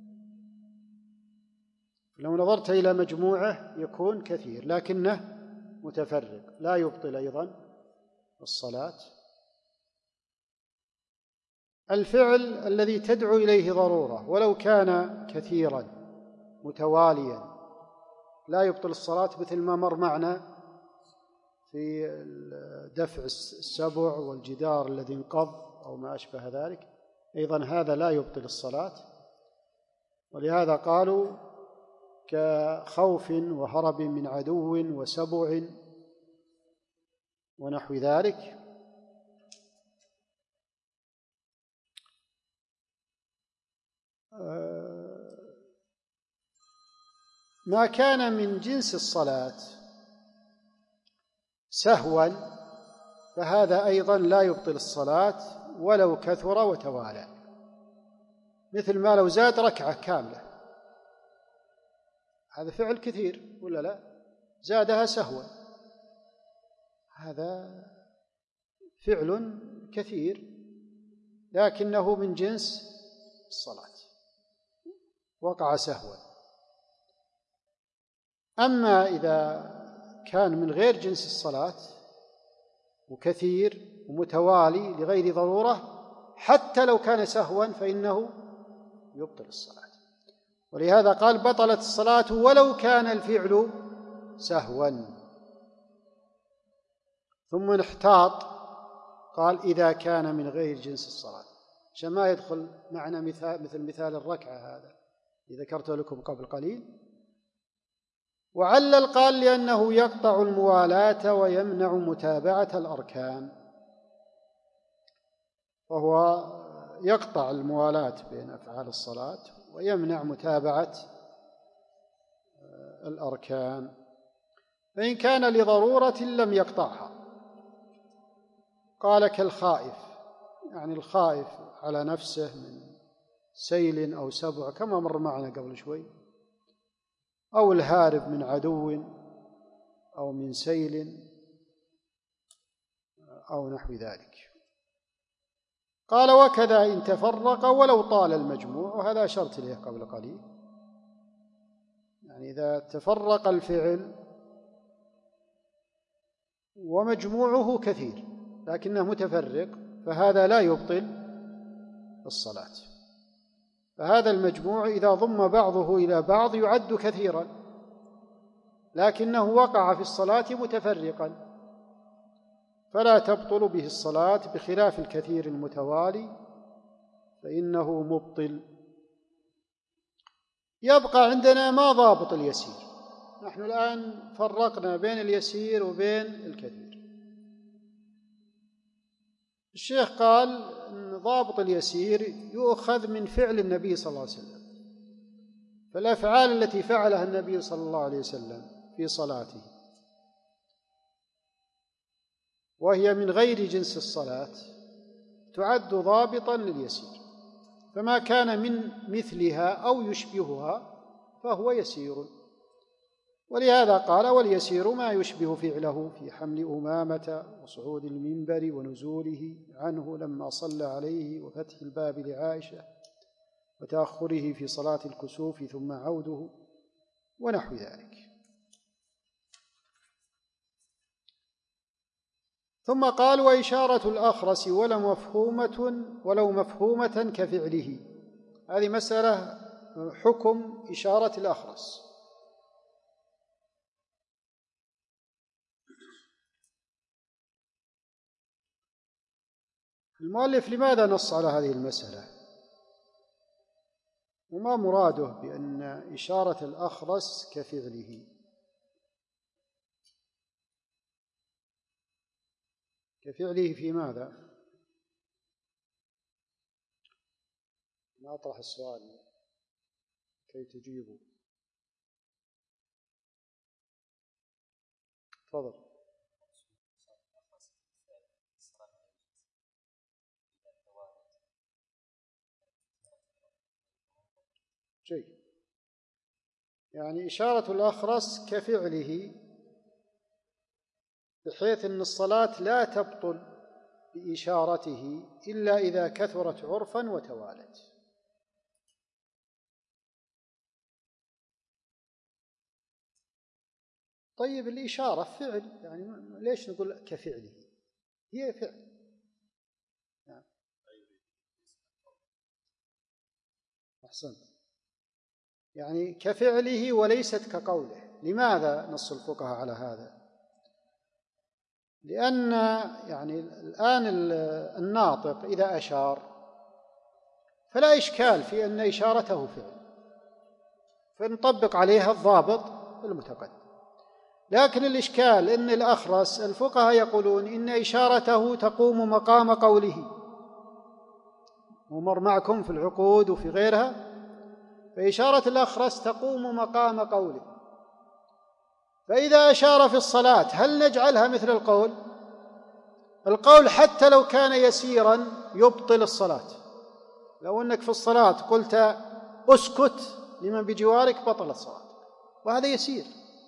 لو نظرت إلى مجموعه يكون كثير لكنه متفرق، لا يبطل أيضا الصلاة. الفعل الذي تدعو إليه ضرورة ولو كان كثيرا متواليا لا يبطل الصلاة، مثل ما مر معنا في دفع السبع والجدار الذي انقض أو ما أشبه ذلك، أيضا هذا لا يبطل الصلاة. ولهذا قالوا كخوف وهرب من عدو وسبع ونحو ذلك. ما كان من جنس الصلاة سهوا فهذا أيضا لا يبطل الصلاة ولو كثر وتوالى، مثل ما لو زاد ركعة كاملة، هذا فعل كثير ولا لا؟ زادها سهوا، هذا فعل كثير لكنه من جنس الصلاة وقع سهوا. أما إذا كان من غير جنس الصلاة وكثير ومتوالي لغير ضرورة حتى لو كان سهوا فإنه يبطل الصلاة. ولهذا قال بطلت الصلاة ولو كان الفعل سهوا. ثم احتاط قال إذا كان من غير جنس الصلاة، عشان ما يدخل معنا مثل مثال الركعة هذا اللي ذكرته لكم قبل قليل. وعلل قال لأنه يقطع الموالاة ويمنع متابعة الأركان، وهو يقطع الموالاة بين أفعال الصلاة ويمنع متابعة الأركان. فإن كان لضرورة لم يقطعها، قال كالخائف، يعني الخائف على نفسه من سيل أو سبع كما مر معنا قبل شوي، أو الهارب من عدو أو من سيل أو نحو ذلك. قال وكذا إن تفرق ولو طال المجموع، وهذا أشرت إليه قبل قليل، يعني إذا تفرق الفعل ومجموعه كثير لكنه متفرق فهذا لا يبطل الصلاة. فهذا المجموع إذا ضم بعضه إلى بعض يعد كثيرا لكنه وقع في الصلاة متفرقا فلا تبطل به الصلاة، بخلاف الكثير المتوالي فإنه مبطل. يبقى عندنا ما ضابط اليسير. نحن الآن فرقنا بين اليسير وبين الكثير. الشيخ قال إن ضابط اليسير يؤخذ من فعل النبي صلى الله عليه وسلم، فالأفعال التي فعلها النبي صلى الله عليه وسلم في صلاته وهي من غير جنس الصلاة تعد ضابطا لليسير، فما كان من مثلها أو يشبهها فهو يسير. ولهذا قال واليسير ما يشبه فعله في حمل أمامة وصعود المنبر ونزوله عنه لما صلى عليه وفتح الباب لعائشة وتأخره في صلاة الكسوف ثم عوده ونحو ذلك. ثم قال وإشارة الأخرس ولو مفهومة كفعله. هذه مسألة حكم إشارة الأخرس. المؤلف لماذا نص على هذه المسألة؟ وما مراده بأن إشارة الأخرس كفعله؟ كفعله في ماذا؟ نطرح السؤال كي تجيبوا. تفضل. جيد. يعني إشارة الأخرس كفعله، بحيث أن الصلاة لا تبطل بإشارته إلا إذا كثرت عرفا وتوالت. طيب الإشارة فعل، يعني ليش نقول كفعله؟ هي فعل. نعم. أحسنت. يعني كفعله وليست كقوله. لماذا نص الفقهاء على هذا؟ لأن يعني الآن الناطق إذا أشار فلا إشكال في أن إشارته فعل، فنطبق عليها الضابط المتقدم. لكن الإشكال أن الأخرس الفقهاء يقولون إن إشارته تقوم مقام قوله، ومر معكم في العقود وفي غيرها، فإشارة الأخرس تقوم مقام قوله. فإذا أشار في الصلاة هل نجعلها مثل القول؟ القول حتى لو كان يسيرا يبطل الصلاة. لو أنك في الصلاة قلت أسكت لمن بجوارك بطل الصلاة، وهذا يسير.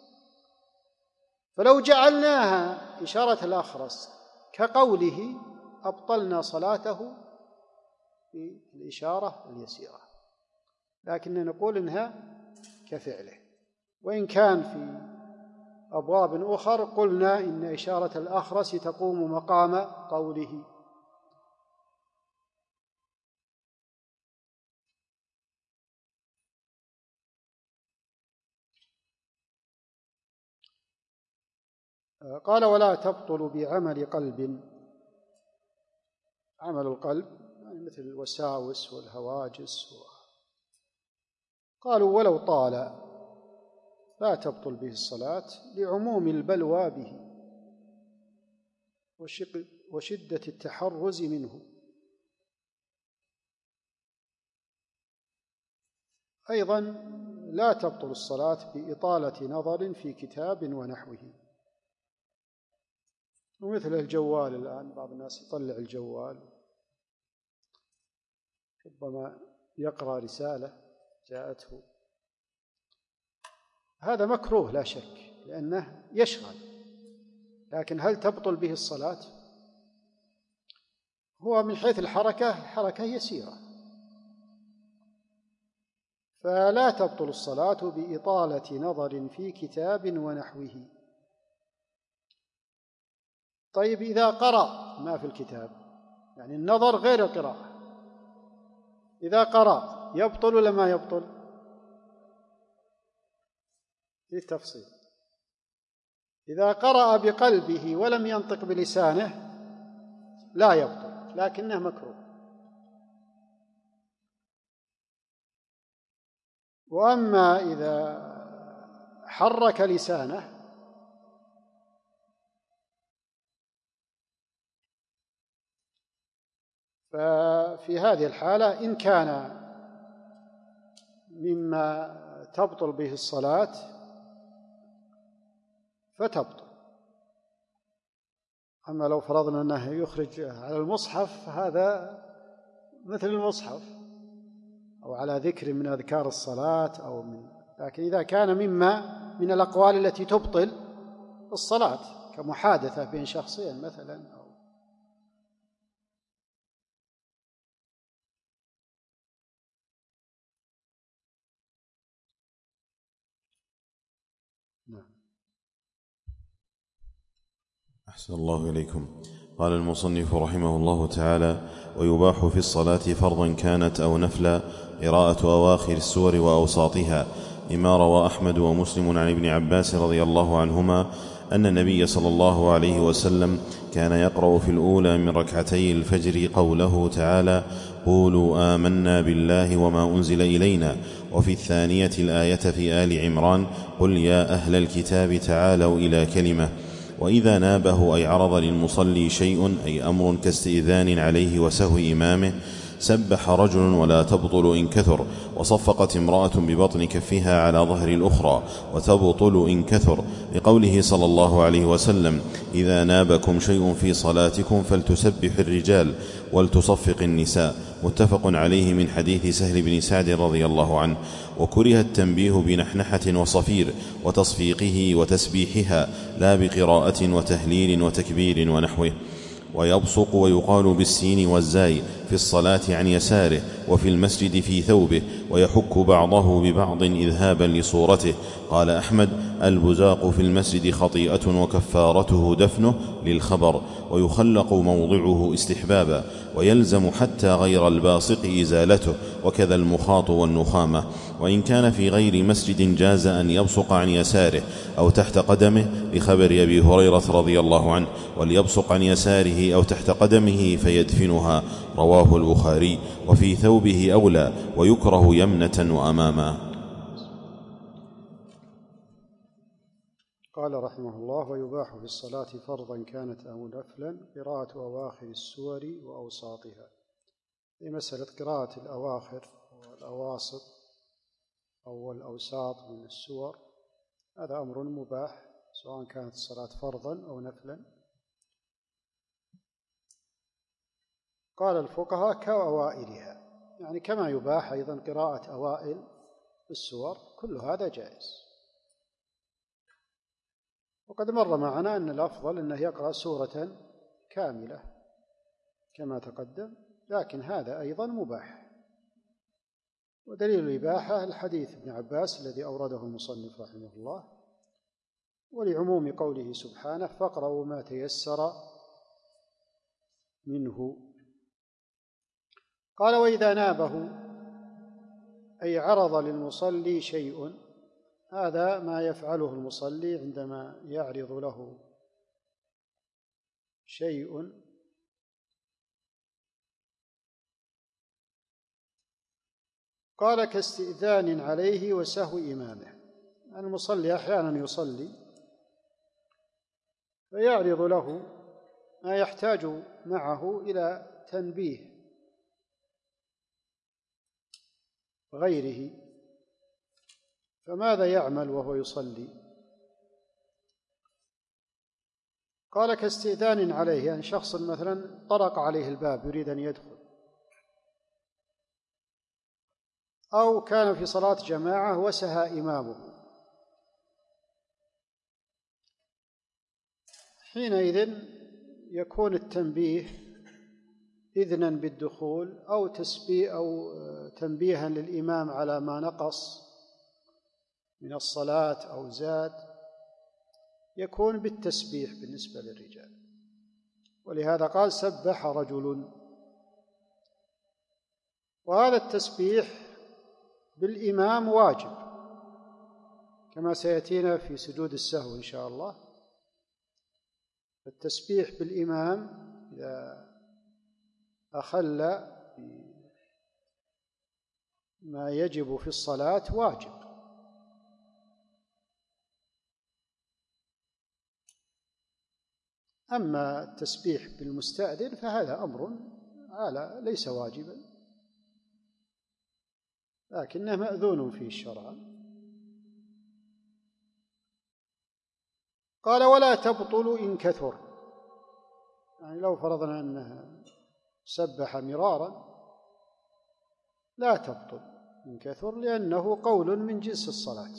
فلو جعلناها إشارة الأخرس كقوله أبطلنا صلاته بالإشارة اليسيرة، لكننا نقول إنها كفعله. وإن كان في أبواب أخر قلنا إن إشارة الأخرس تقوم مقام قوله. قال ولا تبطل بعمل قلب. عمل القلب يعني مثل الوساوس والهواجس. قالوا ولو طال لا تبطل به الصلاة لعموم البلوى به وشدة التحرز منه. أيضا لا تبطل الصلاة بإطالة نظر في كتاب ونحوه، ومثل الجوال الآن بعض الناس يطلع الجوال، ربما يقرأ رسالة جاءته، هذا مكروه لا شك لأنه يشغل. لكن هل تبطل به الصلاة؟ هو من حيث الحركة حركة يسيرة، فلا تبطل الصلاة بإطالة نظر في كتاب ونحوه. طيب إذا قرأ ما في الكتاب، يعني النظر غير القراءة، إذا قرأ يبطل ولا ما يبطل؟ في التفصيل. إذا قرأ بقلبه ولم ينطق بلسانه لا يبطل، لكنه مكروه. وأما إذا حرك لسانه ففي هذه الحالة إن كان مما تبطل به الصلاة فتبطل. أما لو فرضنا أنه يخرج على المصحف هذا مثل المصحف، أو على ذكر من أذكار الصلاة أو لكن إذا كان مما من الأقوال التي تبطل الصلاة كمحادثة بين شخصين مثلا أو نعم. أحسن الله إليكم. قال المصنف رحمه الله تعالى: ويباح في الصلاة فرضا كانت أو نفلا قراءة أواخر السور وأوساطها، لما روى أحمد ومسلم عن ابن عباس رضي الله عنهما أن النبي صلى الله عليه وسلم كان يقرأ في الأولى من ركعتي الفجر قوله تعالى: قولوا آمنا بالله وما أنزل إلينا، وفي الثانية الآية في آل عمران: قل يا أهل الكتاب تعالوا إلى كلمة. وإذا نابه أي عرض للمصلي شيء أي أمر كاستئذان عليه وسهو إمامه سبح رجل ولا تبطل إن كثر، وصفقت امرأة ببطن كفها على ظهر الأخرى وتبطل إن كثر، لقوله صلى الله عليه وسلم: إذا نابكم شيء في صلاتكم فلتسبح الرجال ولتصفق النساء. متفق عليه من حديث سهل بن سعد رضي الله عنه. وكره التنبيه بنحنحة وصفير وتصفيقه وتسبيحها، لا بقراءة وتهليل وتكبير ونحوه. ويبصق ويقال بالسين والزاي في الصلاة عن يساره، وفي المسجد في ثوبه، ويحك بعضه ببعض إذهابا لصورته. قال أحمد: البزاق في المسجد خطيئة وكفارته دفنه، للخبر، ويخلق موضعه استحبابا، ويلزم حتى غير الباصق إزالته، وكذا المخاط والنخامة. وإن كان في غير مسجد جاز أن يبصق عن يساره أو تحت قدمه، لخبر أبي هريرة رضي الله عنه: وليبصق عن يساره أو تحت قدمه فيدفنها، رواه البخاري. وفي ثوبه أولى، ويكره يمنة وأماما. قال رحمه الله: ويباح في الصلاة فرضا كانت أو نفلا قراءة أواخر السور وأوساطها. في مسألة قراءة الأواخر والأواسط أو الأوساط من السور، هذا أمر مباح سواء كانت الصلاة فرضا أو نفلا. قال الفقهاء: كأوائلها، يعني كما يباح أيضا قراءة أوائل السور، كل هذا جائز. وقد مر معنا أن الأفضل أنه يقرأ سورة كاملة كما تقدم، لكن هذا أيضا مباح. ودليل الإباحة الحديث ابن عباس الذي أورده المصنف رحمه الله، ولعموم قوله سبحانه: فاقرأوا ما تيسر منه. قال: وإذا نابه أي عرض للمصلي شيء، هذا ما يفعله المصلي عندما يعرض له شيء قال: كاستئذان عليه وسهو إمامه. المصلي أحيانا يصلي فيعرض له ما يحتاج معه إلى تنبيه غيره، فماذا يعمل وهو يصلي؟ قال: كاستئذان عليه، يعني شخص مثلا طرق عليه الباب يريد أن يدخل، أو كان في صلاة جماعة وسهى إمامه، حينئذ يكون التنبيه إذنا بالدخول أو تنبيها للإمام على ما نقص من الصلاة أو زاد، يكون بالتسبيح بالنسبة للرجال. ولهذا قال: سبح رجل. وهذا التسبيح بالإمام واجب كما سيأتينا في سجود السهو إن شاء الله. التسبيح بالإمام إذا أخل ما يجب في الصلاة واجب. أما التسبيح بالمستأذن فهذا أمر ليس واجبا، لكنه مأذون فيه شرعا. قال: ولا تبطل إن كثر، يعني لو فرضنا أنها سبح مرارا لا تبطل إن كثر، لأنه قول من جنس الصلاة.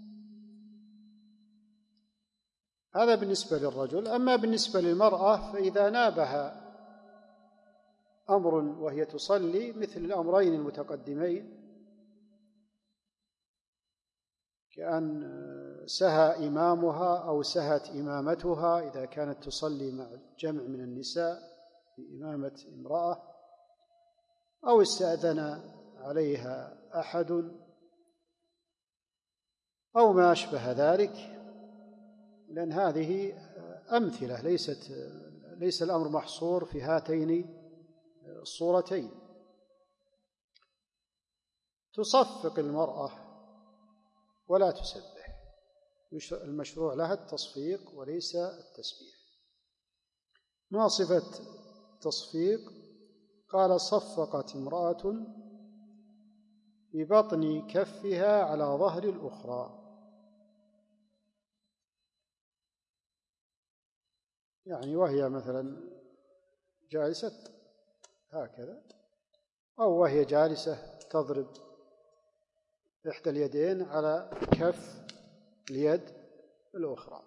هذا بالنسبة للرجل. أما بالنسبة للمرأة فإذا نابها أمر وهي تصلي مثل الأمرين المتقدمين، كأن سهى إمامها أو سهت إمامتها إذا كانت تصلي مع جمع من النساء بإمامة امرأة، أو استأذن عليها أحد أو ما أشبه ذلك، لأن هذه أمثلة، ليس الأمر محصور في هاتين الصورتين. تصفق المرأة ولا تسبح، المشروع لها التصفيق وليس التسبيح. ما صفة التصفيق؟ قال: صفقت امرأة ببطن كفها على ظهر الأخرى، يعني وهي مثلا جالسة هكذا، أو وهي جالسة تضرب إحدى اليدين على كف اليد الأخرى،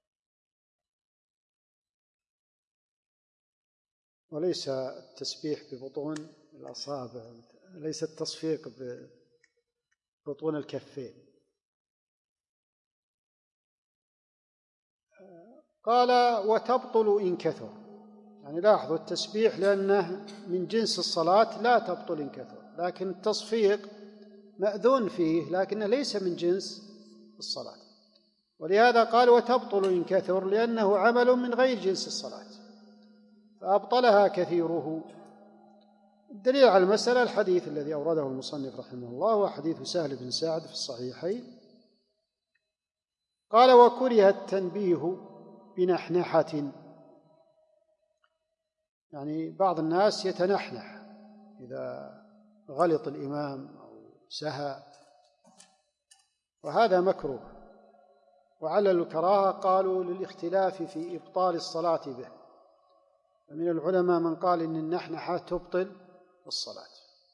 وليس التسبيح ببطون الأصابع، ليس التصفيق ببطون الكفين. قال: وتبطل إن كثر، يعني لاحظوا التسبيح لأنه من جنس الصلاة لا تبطل إن كثر، لكن التصفيق مأذون فيه لكنه ليس من جنس الصلاة، ولهذا قال: وتبطل إن كثر، لأنه عمل من غير جنس الصلاة فأبطلها كثيره. الدليل على المسألة الحديث الذي أورده المصنف رحمه الله، وحديث سهل بن سعد في الصحيحين. قال: وكره التنبيه بنحنحة، يعني بعض الناس يتنحنح إذا غلط الإمام أو سهى، وهذا مكروه. وعلى الكراهة قالوا للاختلاف في إبطال الصلاة به، فمن العلماء من قال إن النحنحة تبطل الصلاة،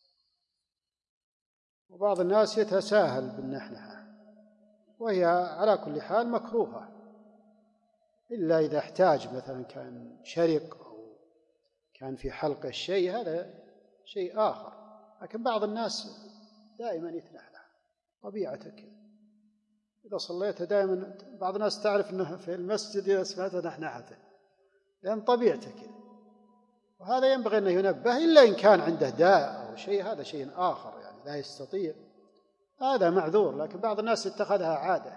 وبعض الناس يتساهل بالنحنحة، وهي على كل حال مكروهة، إلا إذا احتاج، مثلا كان شرق أو كان في حلقه شيء، هذا شيء آخر. لكن بعض الناس دائما يتنحنح، طبيعته كذا. إذا صليت دائما، بعض الناس تعرف أنه في المسجد إذا سمعت نحنحته، لأن طبيعته كذا، وهذا ينبغي أن ينبه، إلا إن كان عنده داء أو شيء، هذا شيء آخر، يعني لا يستطيع، هذا معذور. لكن بعض الناس اتخذها عادة،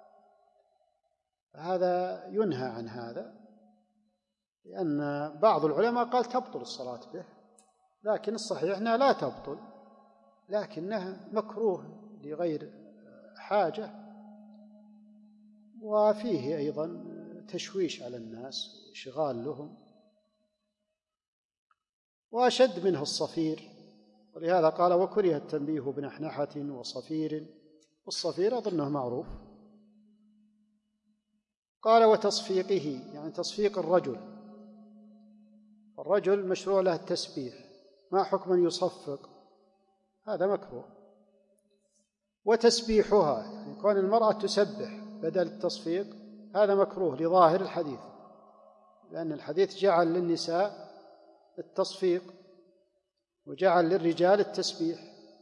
هذا ينهى عن هذا، لأن بعض العلماء قال تبطل الصلاة به، لكن الصحيح أنها لا تبطل، لكنها مكروه لغير حاجة، وفيه أيضا تشويش على الناس وإشغال لهم، وأشد منه الصفير. ولهذا قال: وكره التنبيه بنحنحة وصفير، والصفير أظنه معروف. قال: وتصفيقه، يعني تصفيق الرجل مشروع له التسبيح، ما حكم أن يصفق؟ هذا مكروه. وتسبيحها، يعني كون المرأة تسبح بدل التصفيق، هذا مكروه لظاهر الحديث، لأن الحديث جعل للنساء التصفيق وجعل للرجال التسبيح،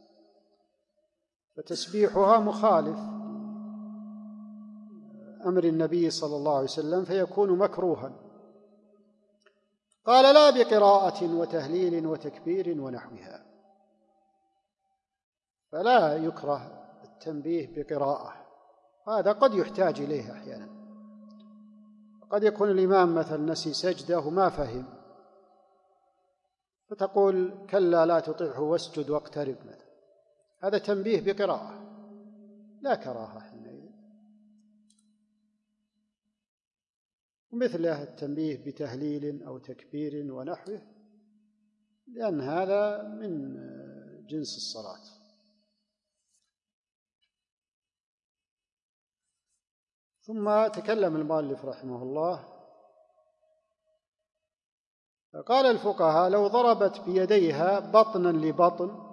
فتسبيحها مخالف أمر النبي صلى الله عليه وسلم، فيكون مكروها. قال: لا بقراءة وتهليل وتكبير ونحوها، فلا يكره التنبيه بقراءة، هذا قد يحتاج إليه أحيانا، قد يكون الإمام مثلا نسي سجده وما فهم، فتقول: كلا لا تطعه واسجد واقترب، مثلا، هذا تنبيه بقراءة، لا كراهة حينئذ. ومثله التنبيه بتهليل أو تكبير ونحوه، لأن هذا من جنس الصلاة. ثم تكلم المؤلف رحمه الله، قال: الفقهاء لو ضربت بيديها بطنا لبطن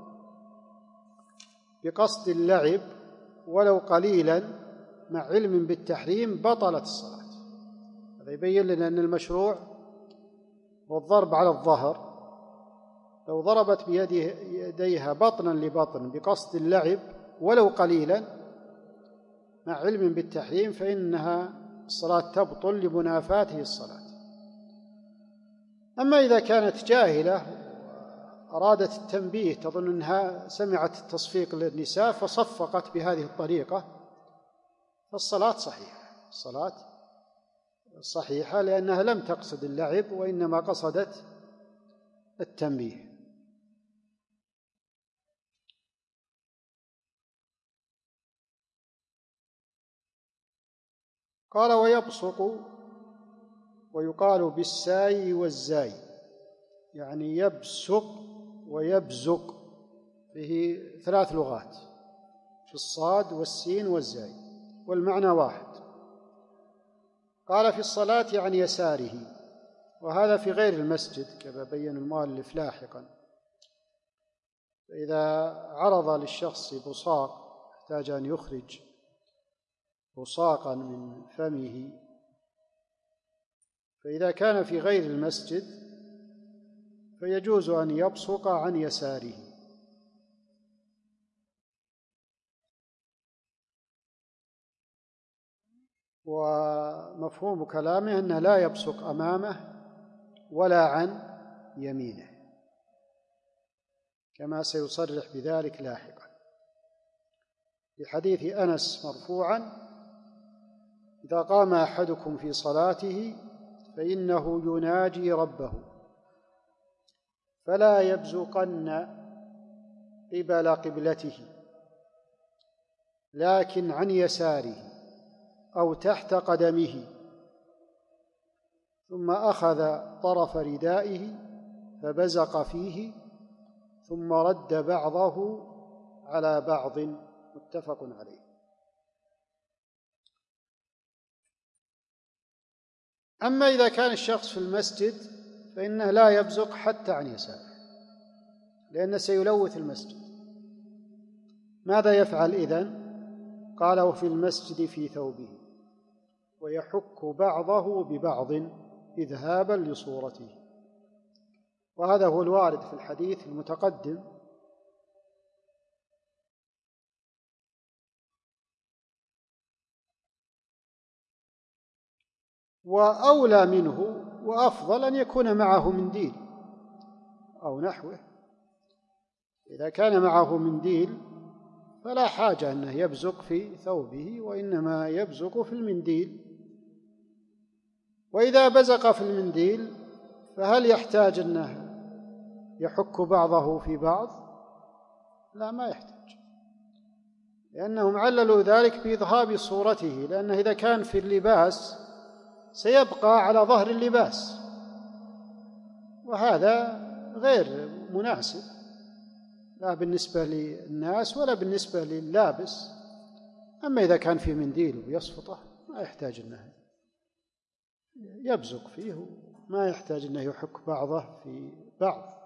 بقصد اللعب ولو قليلا مع علم بالتحريم بطلت الصلاة. هذا يبين لنا أن المشروع هو الضرب على الظهر. لو ضربت بيديها بطنا لبطن بقصد اللعب ولو قليلا مع علم بالتحريم فإنها الصلاة تبطل لمنافاته الصلاة. أما إذا كانت جاهلة أرادت التنبيه، تظن أنها سمعت التصفيق للنساء فصفقت بهذه الطريقة، فالصلاة صحيحة، الصلاة صحيحة، لأنها لم تقصد اللعب وإنما قصدت التنبيه. قال: ويبصق، ويقال بالساي والزاي، يعني يبصق ويبزق فيه 3 لغات في الصاد والسين والزاي والمعنى واحد. قال في الصلاة عن يساره، وهذا في غير المسجد كما بين المؤلف لاحقا. فإذا عرض للشخص بصاق احتاج أن يخرج بصاقا من فمه، فإذا كان في غير المسجد فيجوز أن يبصق عن يساره. ومفهوم كلامه أنه لا يبصق أمامه ولا عن يمينه، كما سيصرح بذلك لاحقا في حديث أنس مرفوعا: إذا قام أحدكم في صلاته فإنه يناجي ربه فلا يبزقن قبل قبلته لكن عن يساره أو تحت قدمه، ثم أخذ طرف ردائه فبزق فيه ثم رد بعضه على بعض، متفق عليه. أما إذا كان الشخص في المسجد فإنه لا يبزق حتى عن يساره، لأنه سيلوث المسجد. ماذا يفعل إذن؟ قال: وفي المسجد في ثوبه ويحك بعضه ببعض إذهابا لصورته. وهذا هو الوارد في الحديث المتقدم. وأولى منه وأفضل أن يكون معه منديل أو نحوه. إذا كان معه منديل فلا حاجة أنه يبزق في ثوبه، وإنما يبزق في المنديل. وإذا بزق في المنديل فهل يحتاج أنه يحك بعضه في بعض؟ لا، ما يحتاج، لأنهم عللوا ذلك بإذهاب صورته، لأنه إذا كان في اللباس سيبقى على ظهر اللباس، وهذا غير مناسب لا بالنسبة للناس ولا بالنسبة لللابس. أما إذا كان في منديل ويصفطه ما يحتاج أنه يبزق فيه، ما يحتاج أنه يحك بعضه في بعض،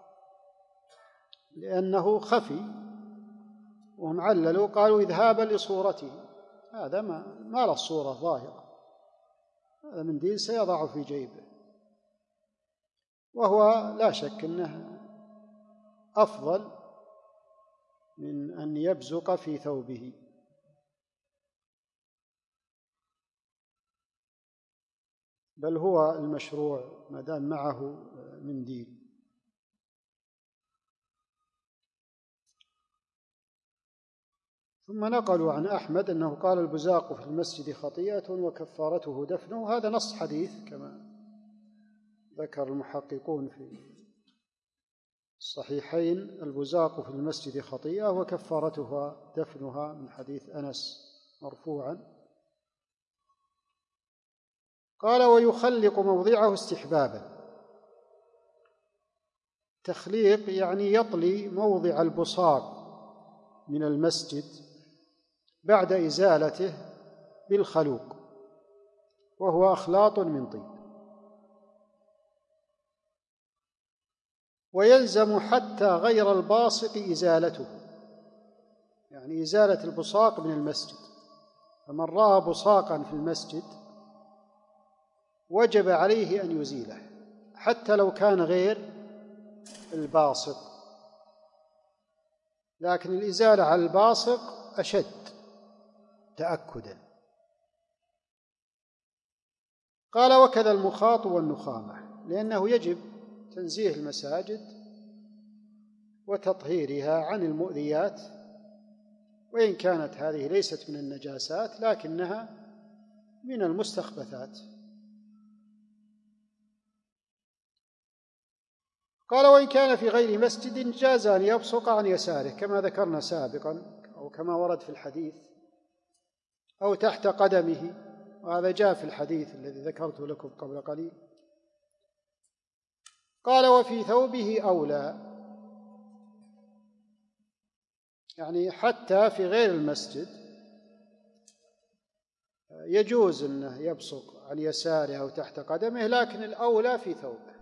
لأنه خفي. وهم عللوا قالوا إذهابا لصورته، هذا ما له صورة ظاهرة، هذا منديل سيضع في جيبه، وهو لا شك أنه أفضل من أن يبزق في ثوبه. بل هو المشروع ما دام معه منديل. ثم نقلوا عن أحمد أنه قال: البزاق في المسجد خطيئة وكفارته دفنه. هذا نص حديث كما ذكر المحققون في الصحيحين: البزاق في المسجد خطيئة وكفارتها دفنها، من حديث أنس مرفوعا. قال: ويخلق موضعه استحبابا. تخليق يعني يطلي موضع البصاق من المسجد بعد إزالته بالخلوق، وهو أخلاط من طين. ويلزم حتى غير الباصق إزالته، يعني إزالة البصاق من المسجد. فمن رأى بصاقا في المسجد وجب عليه أن يزيله حتى لو كان غير الباصق، لكن الإزالة على الباصق أشد تأكدا. قال: وكذا المخاط والنخامة، لأنه يجب تنزيه المساجد وتطهيرها عن المؤذيات، وإن كانت هذه ليست من النجاسات لكنها من المستخبثات. قال: وإن كان في غير مسجد جاز أن يبصق عن يساره كما ذكرنا سابقا، أو كما ورد في الحديث، أو تحت قدمه، وهذا جاء في الحديث الذي ذكرته لكم قبل قليل. قال: وفي ثوبه أولى، يعني حتى في غير المسجد يجوز أنه يبصق عن يساره أو تحت قدمه، لكن الأولى في ثوبه،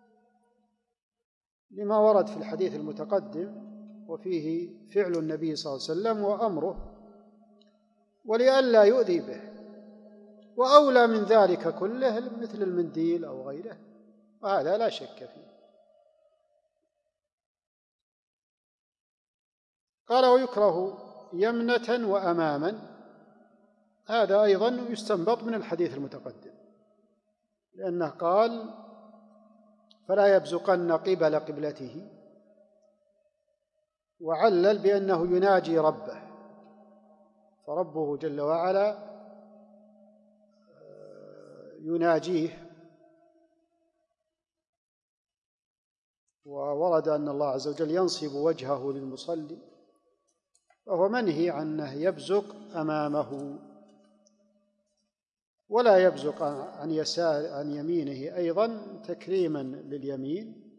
لما ورد في الحديث المتقدم وفيه فعل النبي صلى الله عليه وسلم وأمره، ولئلا يؤذي به. وأولى من ذلك كله مثل المنديل أو غيره، وهذا لا شك فيه. قال ويكره يمنة وأماما، هذا أيضا يستنبط من الحديث المتقدم، لأنه قال فلا يبزقن قبل قبلته، وعلل بأنه يناجي ربه، فربه جل وعلا يناجيه. وورد أن الله عز وجل ينصب وجهه للمصلي، وهو منهي عنه يبزق أمامه، ولا يبزق عن يمينه أيضا تكريما لليمين،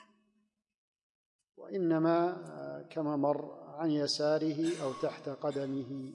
وإنما كما مر عن يساره أو تحت قدمه.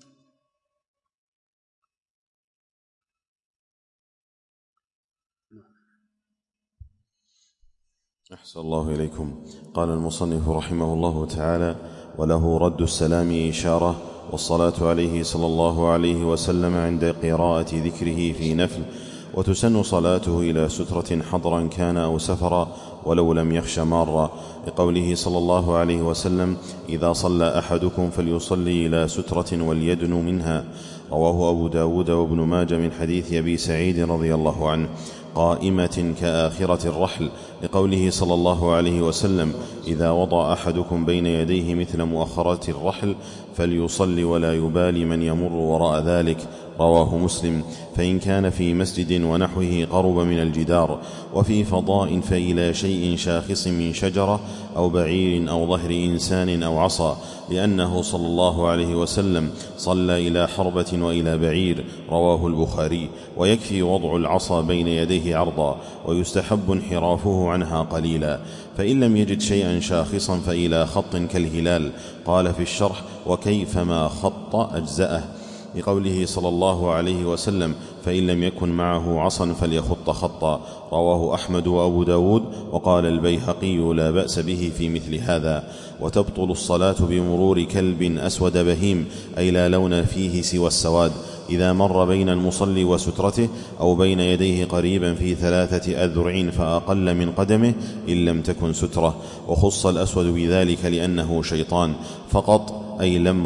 أحسن الله إليكم. قال المصنف رحمه الله تعالى: وله رد السلام إشارة، والصلاة عليه صلى الله عليه وسلم عند قراءة ذكره في نفل، وتسن صلاته إلى سترة حضرا كان أو سفرا ولو لم يخش مارا، لقوله صلى الله عليه وسلم: إذا صلى أحدكم فليصلي إلى سترة وليدن منها. رواه أبو داود وابن ماجه من حديث أبي سعيد رضي الله عنه: قائمة كآخرة الرحل، لقوله صلى الله عليه وسلم: إذا وضع أحدكم بين يديه مثل مؤخرات الرحل فليصلي ولا يبالي من يمر وراء ذلك. رواه مسلم. فإن كان في مسجد ونحوه قرب من الجدار، وفي فضاء فإلى شيء شاخص من شجرة أو بعير أو ظهر إنسان أو عصا، لأنه صلى الله عليه وسلم صلى إلى حربة وإلى بعير. رواه البخاري. ويكفي وضع العصا بين يديه عرضا، ويستحب انحرافه عنها قليلا. فإن لم يجد شيئا شاخصا فإلى خط كالهلال. قال في الشرح: وكيفما خط أجزأه، لقوله صلى الله عليه وسلم: فإن لم يكن معه عصا فليخط خطا. رواه أحمد وأبو داود. وقال البيهقي: لا بأس به في مثل هذا. وتبطل الصلاة بمرور كلب أسود بهيم، أي لا لون فيه سوى السواد، إذا مر بين المصلي وسترته أو بين يديه قريبا في 3 أذرع فأقل من قدمه إن لم تكن سترة. وخص الأسود بذلك لأنه شيطان فقط، أي لا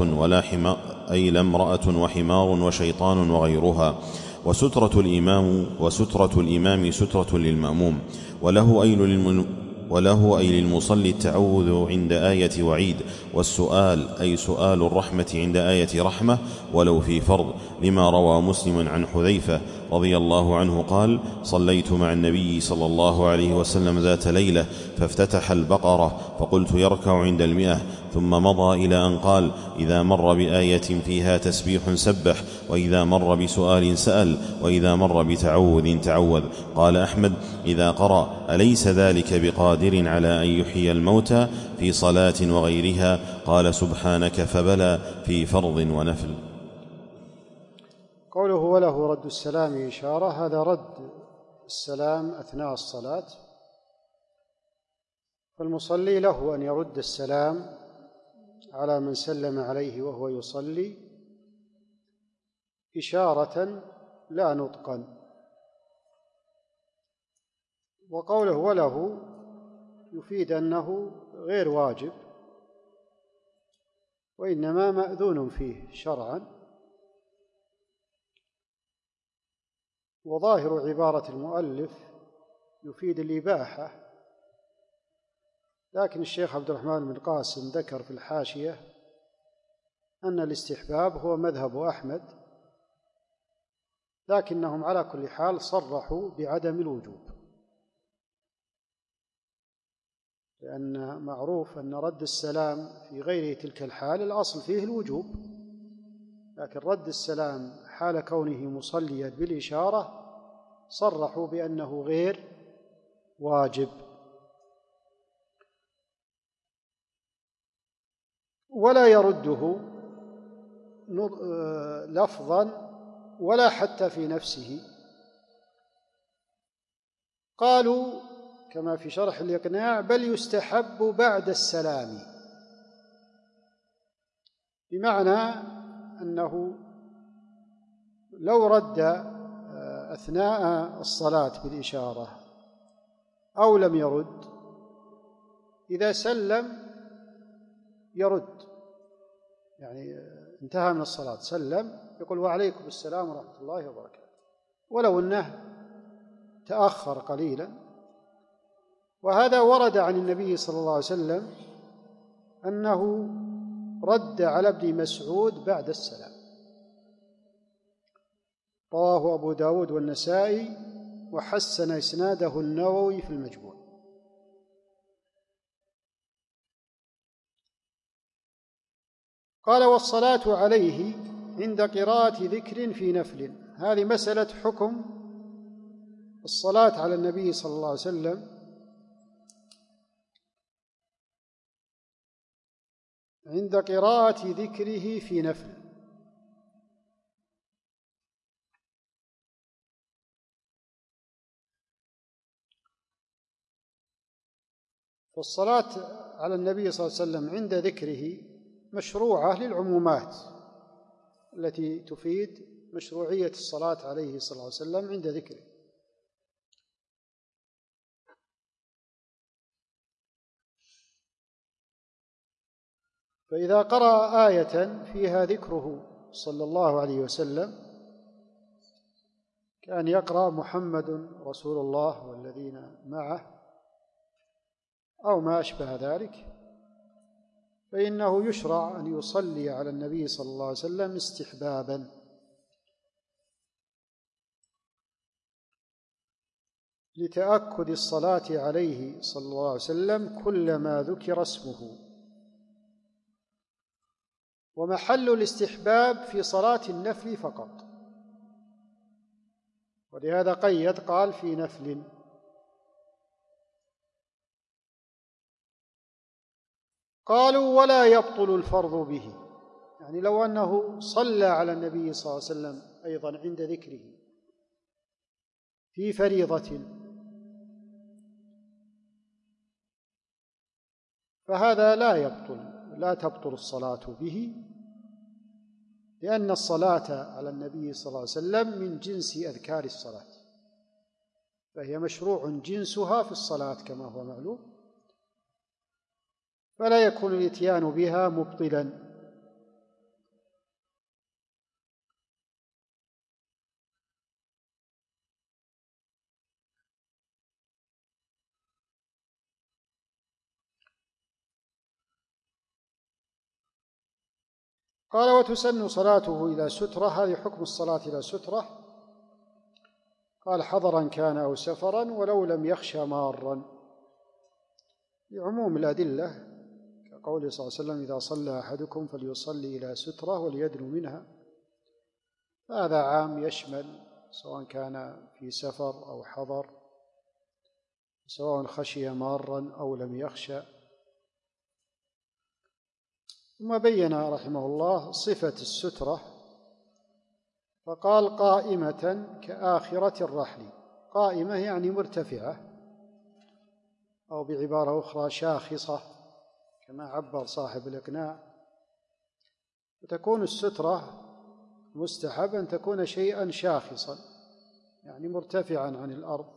امرأة وحمار وشيطان وغيرها. وسترة الإمام سترة للمأموم. وله أي للمصلي التعوذ عند آية وعيد، والسؤال أي سؤال الرحمة عند آية رحمة ولو في فرض، لما روى مسلم عن حذيفة رضي الله عنه قال: صليت مع النبي صلى الله عليه وسلم ذات ليلة فافتتح البقرة فقلت يركع عند 100، ثم مضى إلى أن قال: إذا مر بآية فيها تسبيح سبح، وإذا مر بسؤال سأل، وإذا مر بتعوذ تعوذ. قال أحمد: إذا قرأ أليس ذلك بقادر على أن يحيي الموتى في صلاة وغيرها؟ قال: سبحانك فبلى في فرض ونفل. قوله وله رد السلام إشارة، هذا رد السلام أثناء الصلاة، فالمصلي له أن يرد السلام على من سلم عليه وهو يصلي إشارة لا نطقا. وقوله وله يفيد أنه غير واجب، وإنما مأذون فيه شرعا. وظاهر عبارة المؤلف يفيد الإباحة، لكن الشيخ عبد الرحمن بن قاسم ذكر في الحاشية أن الاستحباب هو مذهب أحمد، لكنهم على كل حال صرحوا بعدم الوجوب، لأن معروف أن رد السلام في غير تلك الحال الأصل فيه الوجوب، لكن رد السلام حال كونه مصليا بالإشارة صرحوا بأنه غير واجب. ولا يرده لفظا ولا حتى في نفسه. قالوا كما في شرح الإقناع: بل يستحب بعد السلام، بمعنى أنه لو رد أثناء الصلاة بالإشارة أو لم يرد، إذا سلم يرد، يعني انتهى من الصلاة سلم يقول: وعليكم السلام ورحمة الله وبركاته، ولو أنه تأخر قليلا. وهذا ورد عن النبي صلى الله عليه وسلم أنه رد على ابن مسعود بعد السلام. رواه أبو داود والنسائي وحسن إسناده النووي في المجموع. قال: والصلاة عليه عند قراءة ذكر في نفل. هذه مسألة حكم الصلاة على النبي صلى الله عليه وسلم عند قراءة ذكره في نفل. فالصلاة على النبي صلى الله عليه وسلم عند ذكره مشروعة للعمومات التي تفيد مشروعية الصلاة عليه صلى الله عليه وسلم عند ذكره. فإذا قرأ آية فيها ذكره صلى الله عليه وسلم كان يقرأ: محمد رسول الله والذين معه أو ما أشبه ذلك، فإنه يشرع أن يصلي على النبي صلى الله عليه وسلم استحبابا، لتأكد الصلاة عليه صلى الله عليه وسلم كلما ذكر اسمه. ومحل الاستحباب في صلاة النفل فقط، ولهذا قيد قال: في نفل. قالوا: ولا يبطل الفرض به، يعني لو أنه صلى على النبي صلى الله عليه وسلم أيضا عند ذكره في فريضة فهذا لا تبطل الصلاة به، لأن الصلاة على النبي صلى الله عليه وسلم من جنس أذكار الصلاة، فهي مشروع جنسها في الصلاة كما هو معلوم، فلا يكون الإتيان بها مبطلا. قال: وتسن صلاته إلى سترة. هذه حكم الصلاة إلى سترة. قال: حضرا كان أو سفرا ولو لم يخشى مارا، لعموم الأدلة كقوله صلى الله عليه وسلم: إذا صلى أحدكم فليصلي إلى سترة وليدنو منها. فهذا عام يشمل سواء كان في سفر أو حضر، سواء خشي مارا أو لم يخشى. ثم بين رحمه الله صفة السترة فقال: قائمة كآخرة الرحل. قائمة يعني مرتفعة، أو بعبارة أخرى شاخصة كما عبر صاحب الإقناع. وتكون السترة مستحب أن تكون شيئا شاخصا، يعني مرتفعا عن الأرض.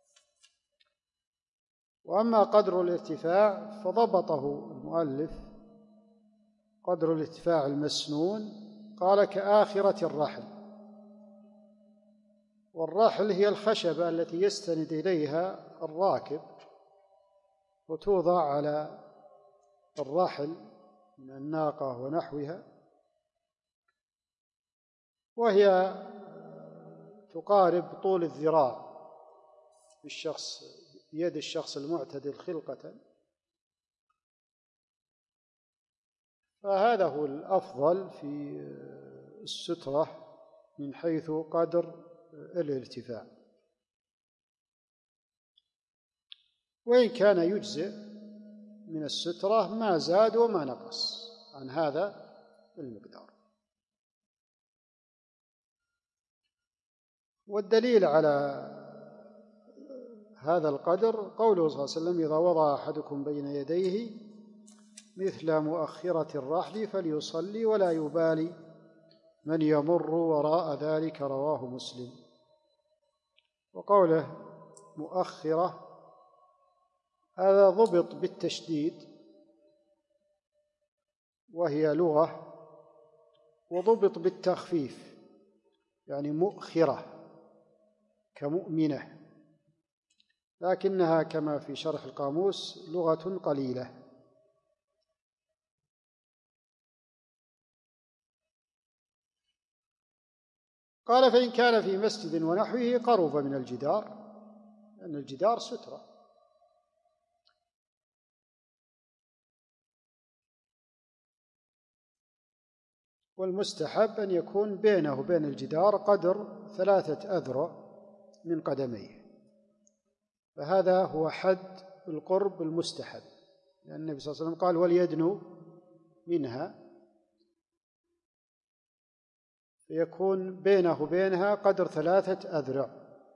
وأما قدر الارتفاع فضبطه المؤلف: قدر الارتفاع المسنون، قال: كآخرة الرحل. والرحل هي الخشبة التي يستند إليها الراكب وتوضع على الرحل من الناقة ونحوها، وهي تقارب طول الذراع بيد الشخص المعتدل خلقة. فهذا هو الأفضل في السترة من حيث قدر الارتفاع، وإن كان يجزئ من السترة ما زاد وما نقص عن هذا المقدار. والدليل على هذا القدر قوله صلى الله عليه وسلم: إذا وضع أحدكم بين يديه مثل مؤخرة الرحل فليصلي ولا يبالي من يمر وراء ذلك، رواه مسلم. وقوله مؤخرة هذا ضبط بالتشديد وهي لغة، وضبط بالتخفيف يعني مؤخرة كمؤمنة، لكنها كما في شرح القاموس لغة قليلة. قال: فإن كان في مسجد ونحوه قرب من الجدار، لأن الجدار سترة. والمستحب أن يكون بينه وبين الجدار قدر 3 أذرع من قدميه، فهذا هو حد القرب المستحب، لأن النبي صلى الله عليه وسلم قال: وليدنو منها، فيكون بينه وبينها قدر 3 أذرع.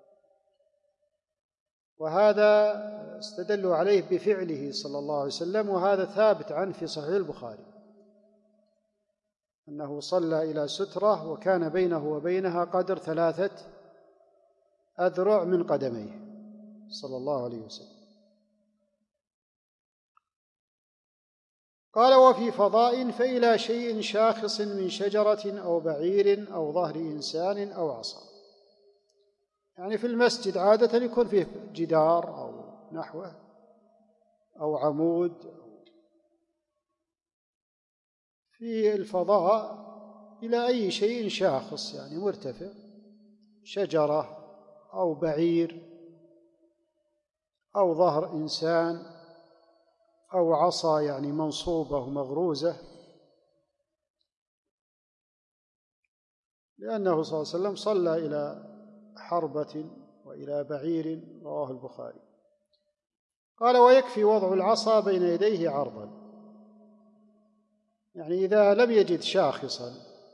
وهذا استدلوا عليه بفعله صلى الله عليه وسلم، وهذا ثابت عنه في صحيح البخاري أنه صلى إلى سترة وكان بينه وبينها قدر 3 أذرع من قدميه صلى الله عليه وسلم. قال: وفي فضاء فإلى شيء شاخص من شجرة أو بعير أو ظهر إنسان أو عصا. يعني في المسجد عادة يكون فيه جدار أو نحوه أو عمود. في الفضاء إلى أي شيء شاخص يعني مرتفع، شجرة أو بعير أو ظهر إنسان أو عصا يعني منصوبة ومغروزة، لأنه صلى الله عليه وسلم صلى إلى حربة وإلى بعير، رواه البخاري. قال: ويكفي وضع العصا بين يديه عرضا، يعني إذا لم يجد شاخصا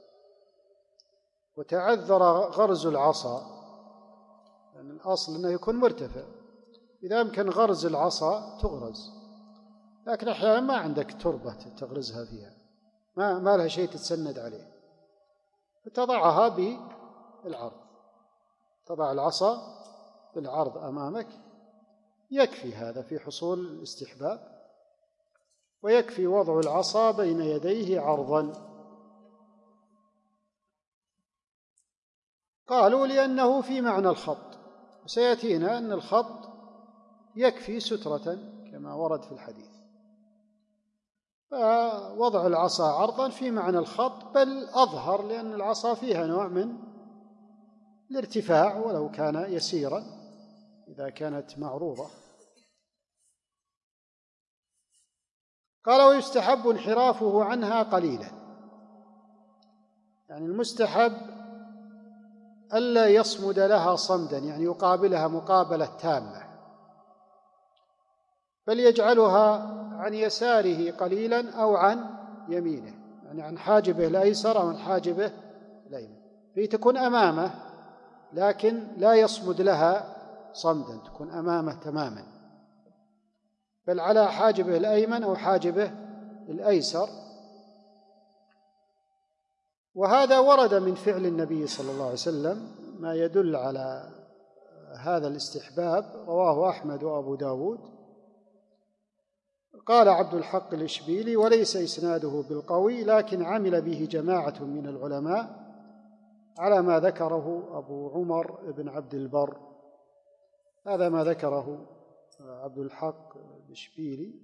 وتعذر غرز العصا، لأن الأصل أنه يكون مرتفع، إذا أمكن غرز العصا تغرز، لكن أحيانا ما عندك تربة تغرزها فيها، ما لها شيء تتسند عليه، فتضعها بالعرض، تضع العصا بالعرض أمامك، يكفي هذا في حصول الاستحباب. ويكفي وضع العصا بين يديه عرضا. قالوا: لأنه في معنى الخط، وسيأتينا أن الخط يكفي سترة كما ورد في الحديث، فوضع العصا عرضا في معنى الخط، بل أظهر، لأن العصا فيها نوع من الارتفاع ولو كان يسيرا إذا كانت معروضة. قال: ويستحب انحرافه عنها قليلا، يعني المستحب ألا يصمد لها صمدا، يعني يقابلها مقابلة تامة، بل يجعلها عن يساره قليلا أو عن يمينه، يعني عن حاجبه الأيسر أو عن حاجبه الأيمن، فهي تكون أمامه لكن لا يصمد لها صمدا، تكون أمامه تماما، بل على حاجبه الأيمن أو حاجبه الأيسر. وهذا ورد من فعل النبي صلى الله عليه وسلم ما يدل على هذا الاستحباب، رواه أحمد وأبو داود. قال عبد الحق الإشبيلي: وليس إسناده بالقوي، لكن عمل به جماعة من العلماء على ما ذكره أبو عمر بن عبد البر. هذا ما ذكره عبد الحق الإشبيلي،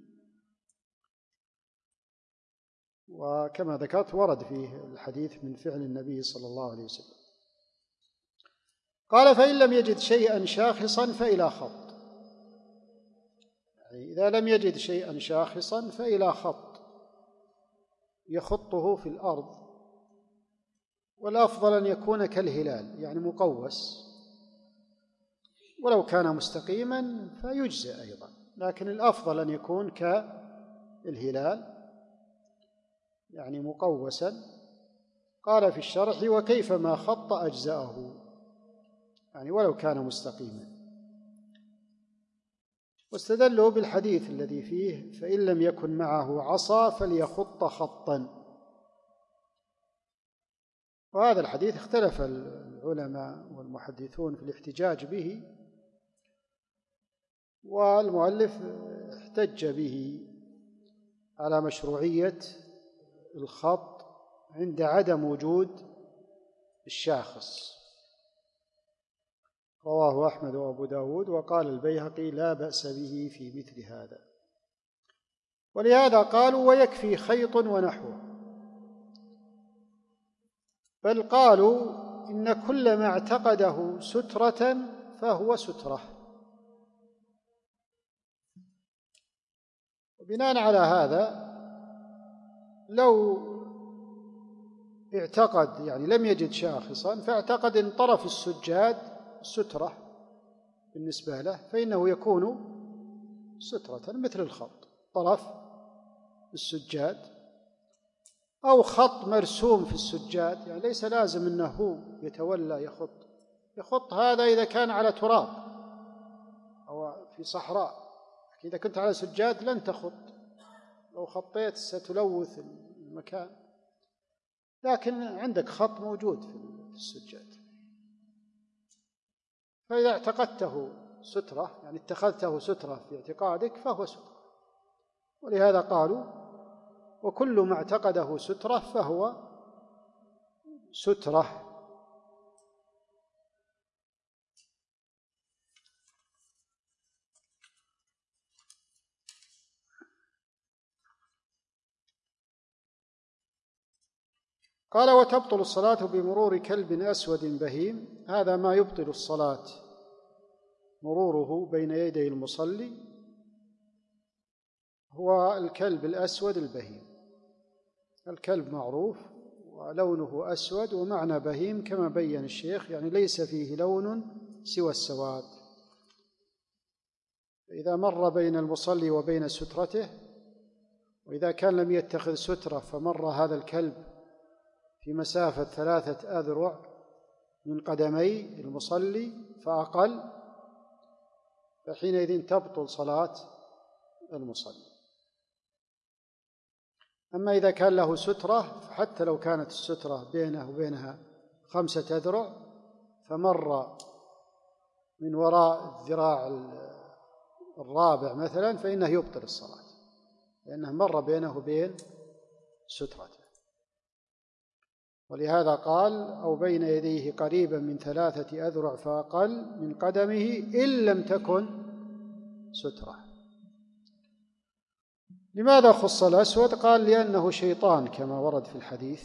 وكما ذكرت ورد فيه الحديث من فعل النبي صلى الله عليه وسلم. قال: فإن لم يجد شيئا شاخصا فإلى خط، يعني إذا لم يجد شيئا شاخصا فإلى خط يخطه في الأرض، والأفضل أن يكون كالهلال يعني مقوس، ولو كان مستقيما فيجزئ أيضا، لكن الأفضل أن يكون كالهلال. يعني مقوسا. قال في الشرح: وكيفما خط أجزأه، يعني ولو كان مستقيما. واستدلوا بالحديث الذي فيه: فإن لم يكن معه عصا فليخط خطا. وهذا الحديث اختلف العلماء والمحدثون في الاحتجاج به، والمؤلف احتج به على مشروعية الخط عند عدم وجود الشاخص. رواه أحمد وأبو داود، وقال البيهقي: لا بأس به في مثل هذا. ولهذا قالوا: ويكفي خيط ونحوه. بل قالوا: إن كل ما اعتقده سترة فهو سترة. وبناء على هذا لو اعتقد، يعني لم يجد شاخصا، فاعتقد أن طرف السجاد سترة بالنسبة له، فإنه يكون سترة مثل الخط، طرف السجاد، أو خط مرسوم في السجاد. يعني ليس لازم أنه هو يتولى يخط هذا إذا كان على تراب أو في صحراء. إذا كنت على سجاد لن تخط، لو خطيت ستلوث المكان، لكن عندك خط موجود في السجاد. فإذا اعتقدته سترة، يعني اتخذته سترة في اعتقادك، فهو سترة. ولهذا قالوا: وكل ما اعتقده سترة فهو سترة. قال: وتبطل الصلاة بمرور كلب أسود بهيم. هذا ما يبطل الصلاة، مروره بين يدي المصلي هو الكلب الأسود البهيم. الكلب معروف ولونه أسود، ومعنى بهيم كما بين الشيخ يعني ليس فيه لون سوى السواد. إذا مر بين المصلي وبين سترته، وإذا كان لم يتخذ سترة فمر هذا الكلب في مسافة 3 أذرع من قدمي المصلي فأقل، فحينئذ تبطل صلاة المصلي. أما إذا كان له سترة، فحتى لو كانت السترة بينه وبينها 5 أذرع، فمر من وراء الذراع الرابع مثلا، فإنه يبطل الصلاة، لأنه مر بينه وبين سترته. ولهذا قال: أو بين يديه قريبا من 3 أذرع فأقل من قدمه إن لم تكن سترة. لماذا خص الأسود؟ قال: لأنه شيطان كما ورد في الحديث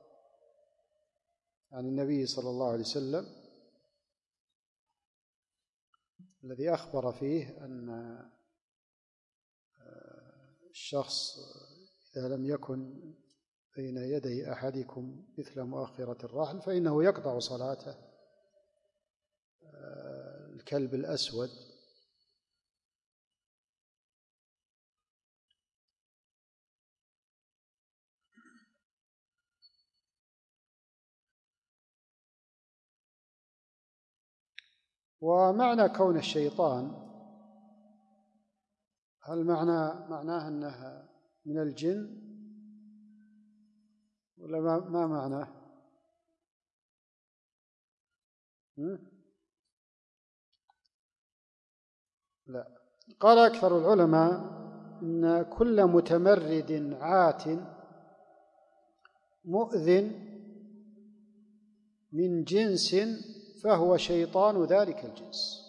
عن النبي صلى الله عليه وسلم الذي أخبر فيه أن الشخص إذا لم يكن بين يدي أحدكم مثل مؤخرة الرحل فإنه يقطع صلاته. الكلب الأسود. ومعنى كون الشيطان، هل معناه أنه من الجن ولا ما معناه؟ لا. قال أكثر العلماء إن كل متمرد عات مؤذن من جنس فهو شيطان ذلك الجنس.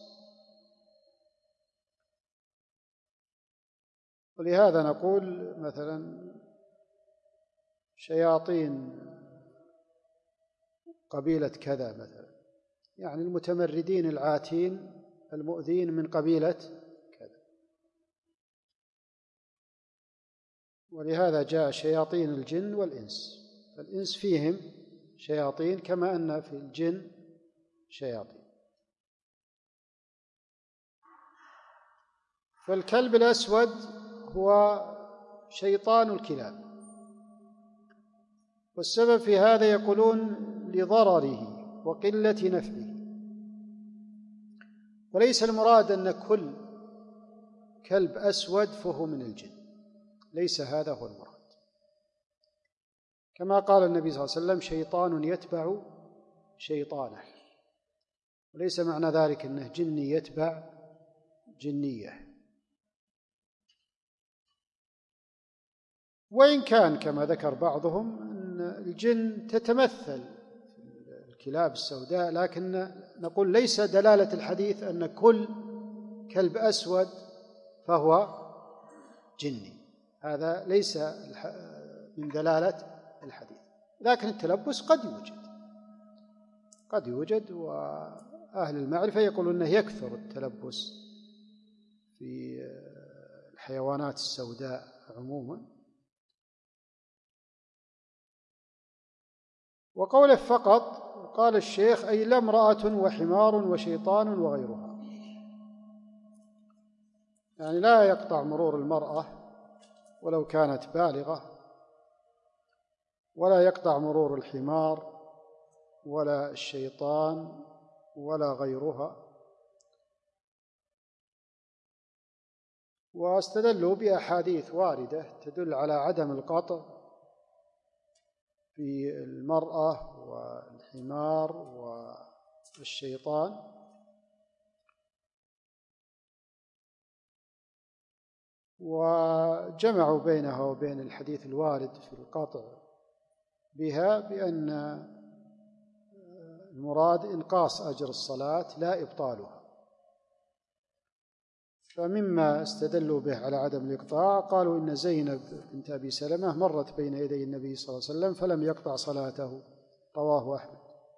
ولهذا نقول مثلا شياطين قبيلة كذا مثلا، يعني المتمردين العاتين المؤذين من قبيلة كذا. ولهذا جاء شياطين الجن والإنس. فالإنس فيهم شياطين كما أن في الجن شياطين. فالكلب الأسود هو شيطان الكلاب، والسبب في هذا يقولون لضرره وقلة نفعه، وليس المراد أن كل كلب أسود فهو من الجن، ليس هذا هو المراد. كما قال النبي صلى الله عليه وسلم: شيطان يتبع شيطانه، وليس معنى ذلك أنه جني يتبع جنية. وإن كان كما ذكر بعضهم أن الجن تتمثل في الكلاب السوداء، لكن نقول ليس دلالة الحديث أن كل كلب أسود فهو جني، هذا ليس من دلالة الحديث. لكن التلبس قد يوجد، وأهل المعرفة يقولون أنه يكثر التلبس في الحيوانات السوداء عموما. وقوله فقط، قال الشيخ: أي لا امرأة وحمار وشيطان وغيرها، يعني لا يقطع مرور المرأة ولو كانت بالغة، ولا يقطع مرور الحمار ولا الشيطان ولا غيرها. واستدلوا بأحاديث واردة تدل على عدم القطع في المرأة والحمار والشيطان، وجمعوا بينها وبين الحديث الوارد في القطع بها بأن المراد إنقاص أجر الصلاة لا إبطالها. فمما استدلوا به على عدم الإقطاع قالوا إن زينب بنت أبي سلمة مرت بين يدي النبي صلى الله عليه وسلم فلم يقطع صلاته، رواه أحمد.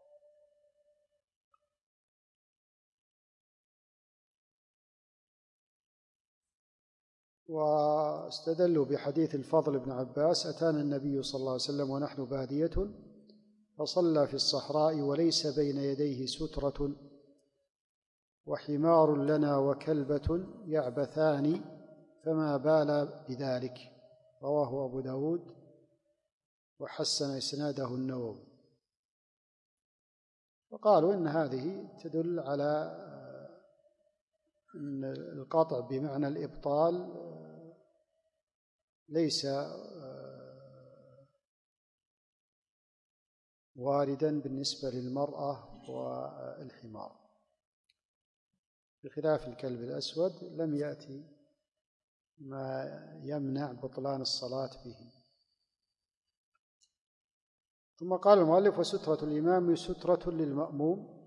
واستدلوا بحديث الفضل بن عباس: أتانا النبي صلى الله عليه وسلم ونحن بادية فصلى في الصحراء وليس بين يديه سترة وحمار لنا وكلبة يعبثان فما بال بذلك، رواه أبو داود وحسن إسناده النووي. وقالوا إن هذه تدل على أن القطع بمعنى الإبطال ليس واردا بالنسبة للمرأة والحمار، بخلاف الكلب الأسود لم يأتي ما يمنع بطلان الصلاة به. ثم قال المؤلف: وسترة الإمام سترة للمأموم.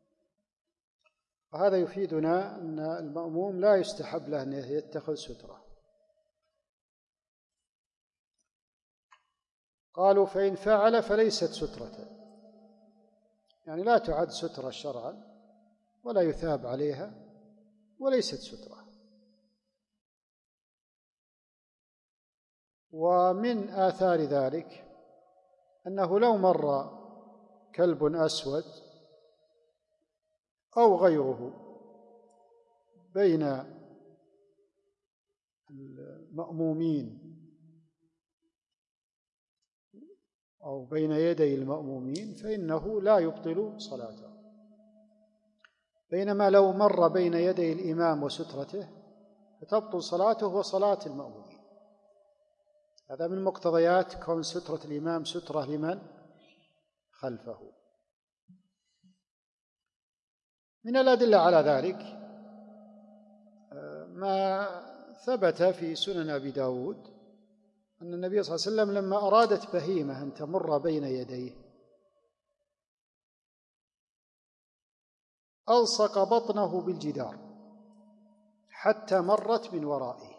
وهذا يفيدنا أن المأموم لا يستحب له أن يتخذ سترة. قالوا: فإن فعل فليست سترة، يعني لا تعد سترة شرعا ولا يثاب عليها وليست سترة. ومن آثار ذلك أنه لو مر كلب أسود أو غيره بين المأمومين أو بين يدي المأمومين فإنه لا يبطل صلاته، بينما لو مر بين يدي الإمام وسترته فتبطل صلاته وصلاة المأمومين. هذا من مقتضيات كون سترة الإمام سترة لمن خلفه. من الأدلة على ذلك ما ثبت في سنن أبي داود أن النبي صلى الله عليه وسلم لما أرادت بهيمة أن تمر بين يديه ألصق بطنه بالجدار حتى مرت من ورائه،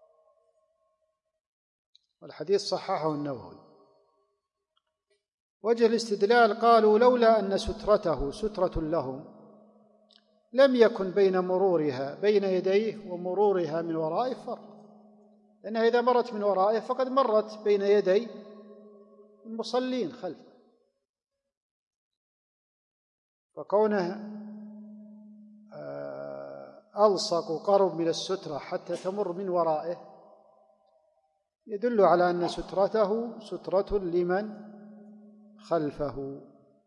والحديث صححه النووي. وجه الاستدلال قالوا: لولا أن سترته سترة لهم لم يكن بين مرورها بين يديه ومرورها من ورائه فرق، لأنها إذا مرت من ورائه فقد مرت بين يدي المصلين خلفه، فكونه ألصق قرب من السترة حتى تمر من ورائه يدل على أن سترته سترة لمن خلفه.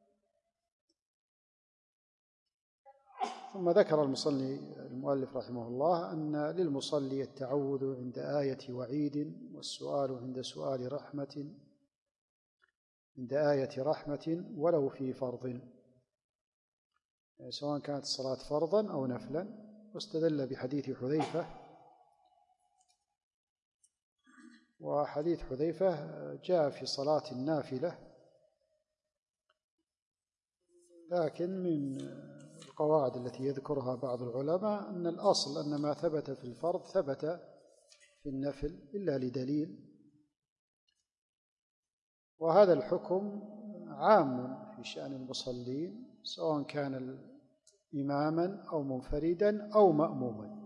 ثم ذكر المؤلف رحمه الله أن للمصلي التعوذ عند آية وعيد، والسؤال عند آية رحمة ولو في فرض، يعني سواء كانت الصلاة فرضا أو نفلا. واستدل بحديث حذيفة، وحديث حذيفة جاء في صلاة النافلة، لكن من القواعد التي يذكرها بعض العلماء أن الأصل أن ما ثبت في الفرض ثبت في النفل إلا لدليل، وهذا الحكم عام في شأن المصلين سواء كان إماما أو منفردا أو مأموما.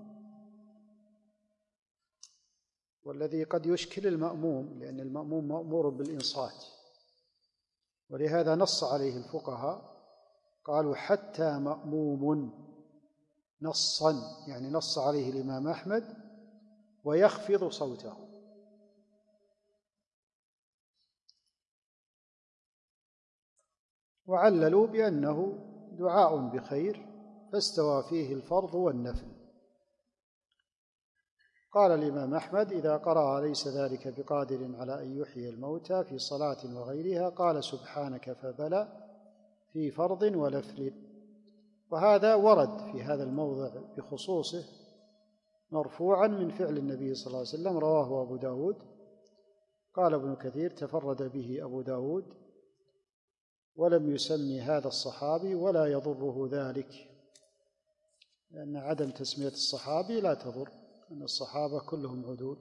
والذي قد يشكل المأموم، لأن المأموم مأمور بالإنصات، ولهذا نص عليه الفقهاء، قالوا حتى مأموم نصا، يعني نص عليه الإمام أحمد ويخفض صوته. وعللوا بأنه دعاء بخير فاستوى فيه الفرض والنفل. قال الإمام أحمد: إذا قرأ ليس ذلك بقادر على أن يحيي الموتى في صلاة وغيرها قال سبحانك فبلى في فرض ونفل. وهذا ورد في هذا الموضع بخصوصه مرفوعا من فعل النبي صلى الله عليه وسلم، رواه أبو داود. قال ابن كثير: تفرد به أبو داود ولم يسمي هذا الصحابي ولا يضره ذلك، لأن عدم تسمية الصحابي لا تضر، أن الصحابة كلهم عدول.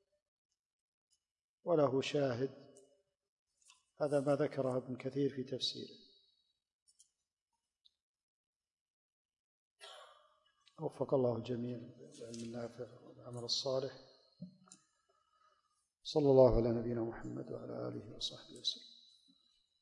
وله شاهد، هذا ما ذكره ابن كثير في تفسيره. وفق الله الجميع للعلم النافع والعمل الصالح. صلى الله على نبينا محمد وعلى آله وصحبه وسلم.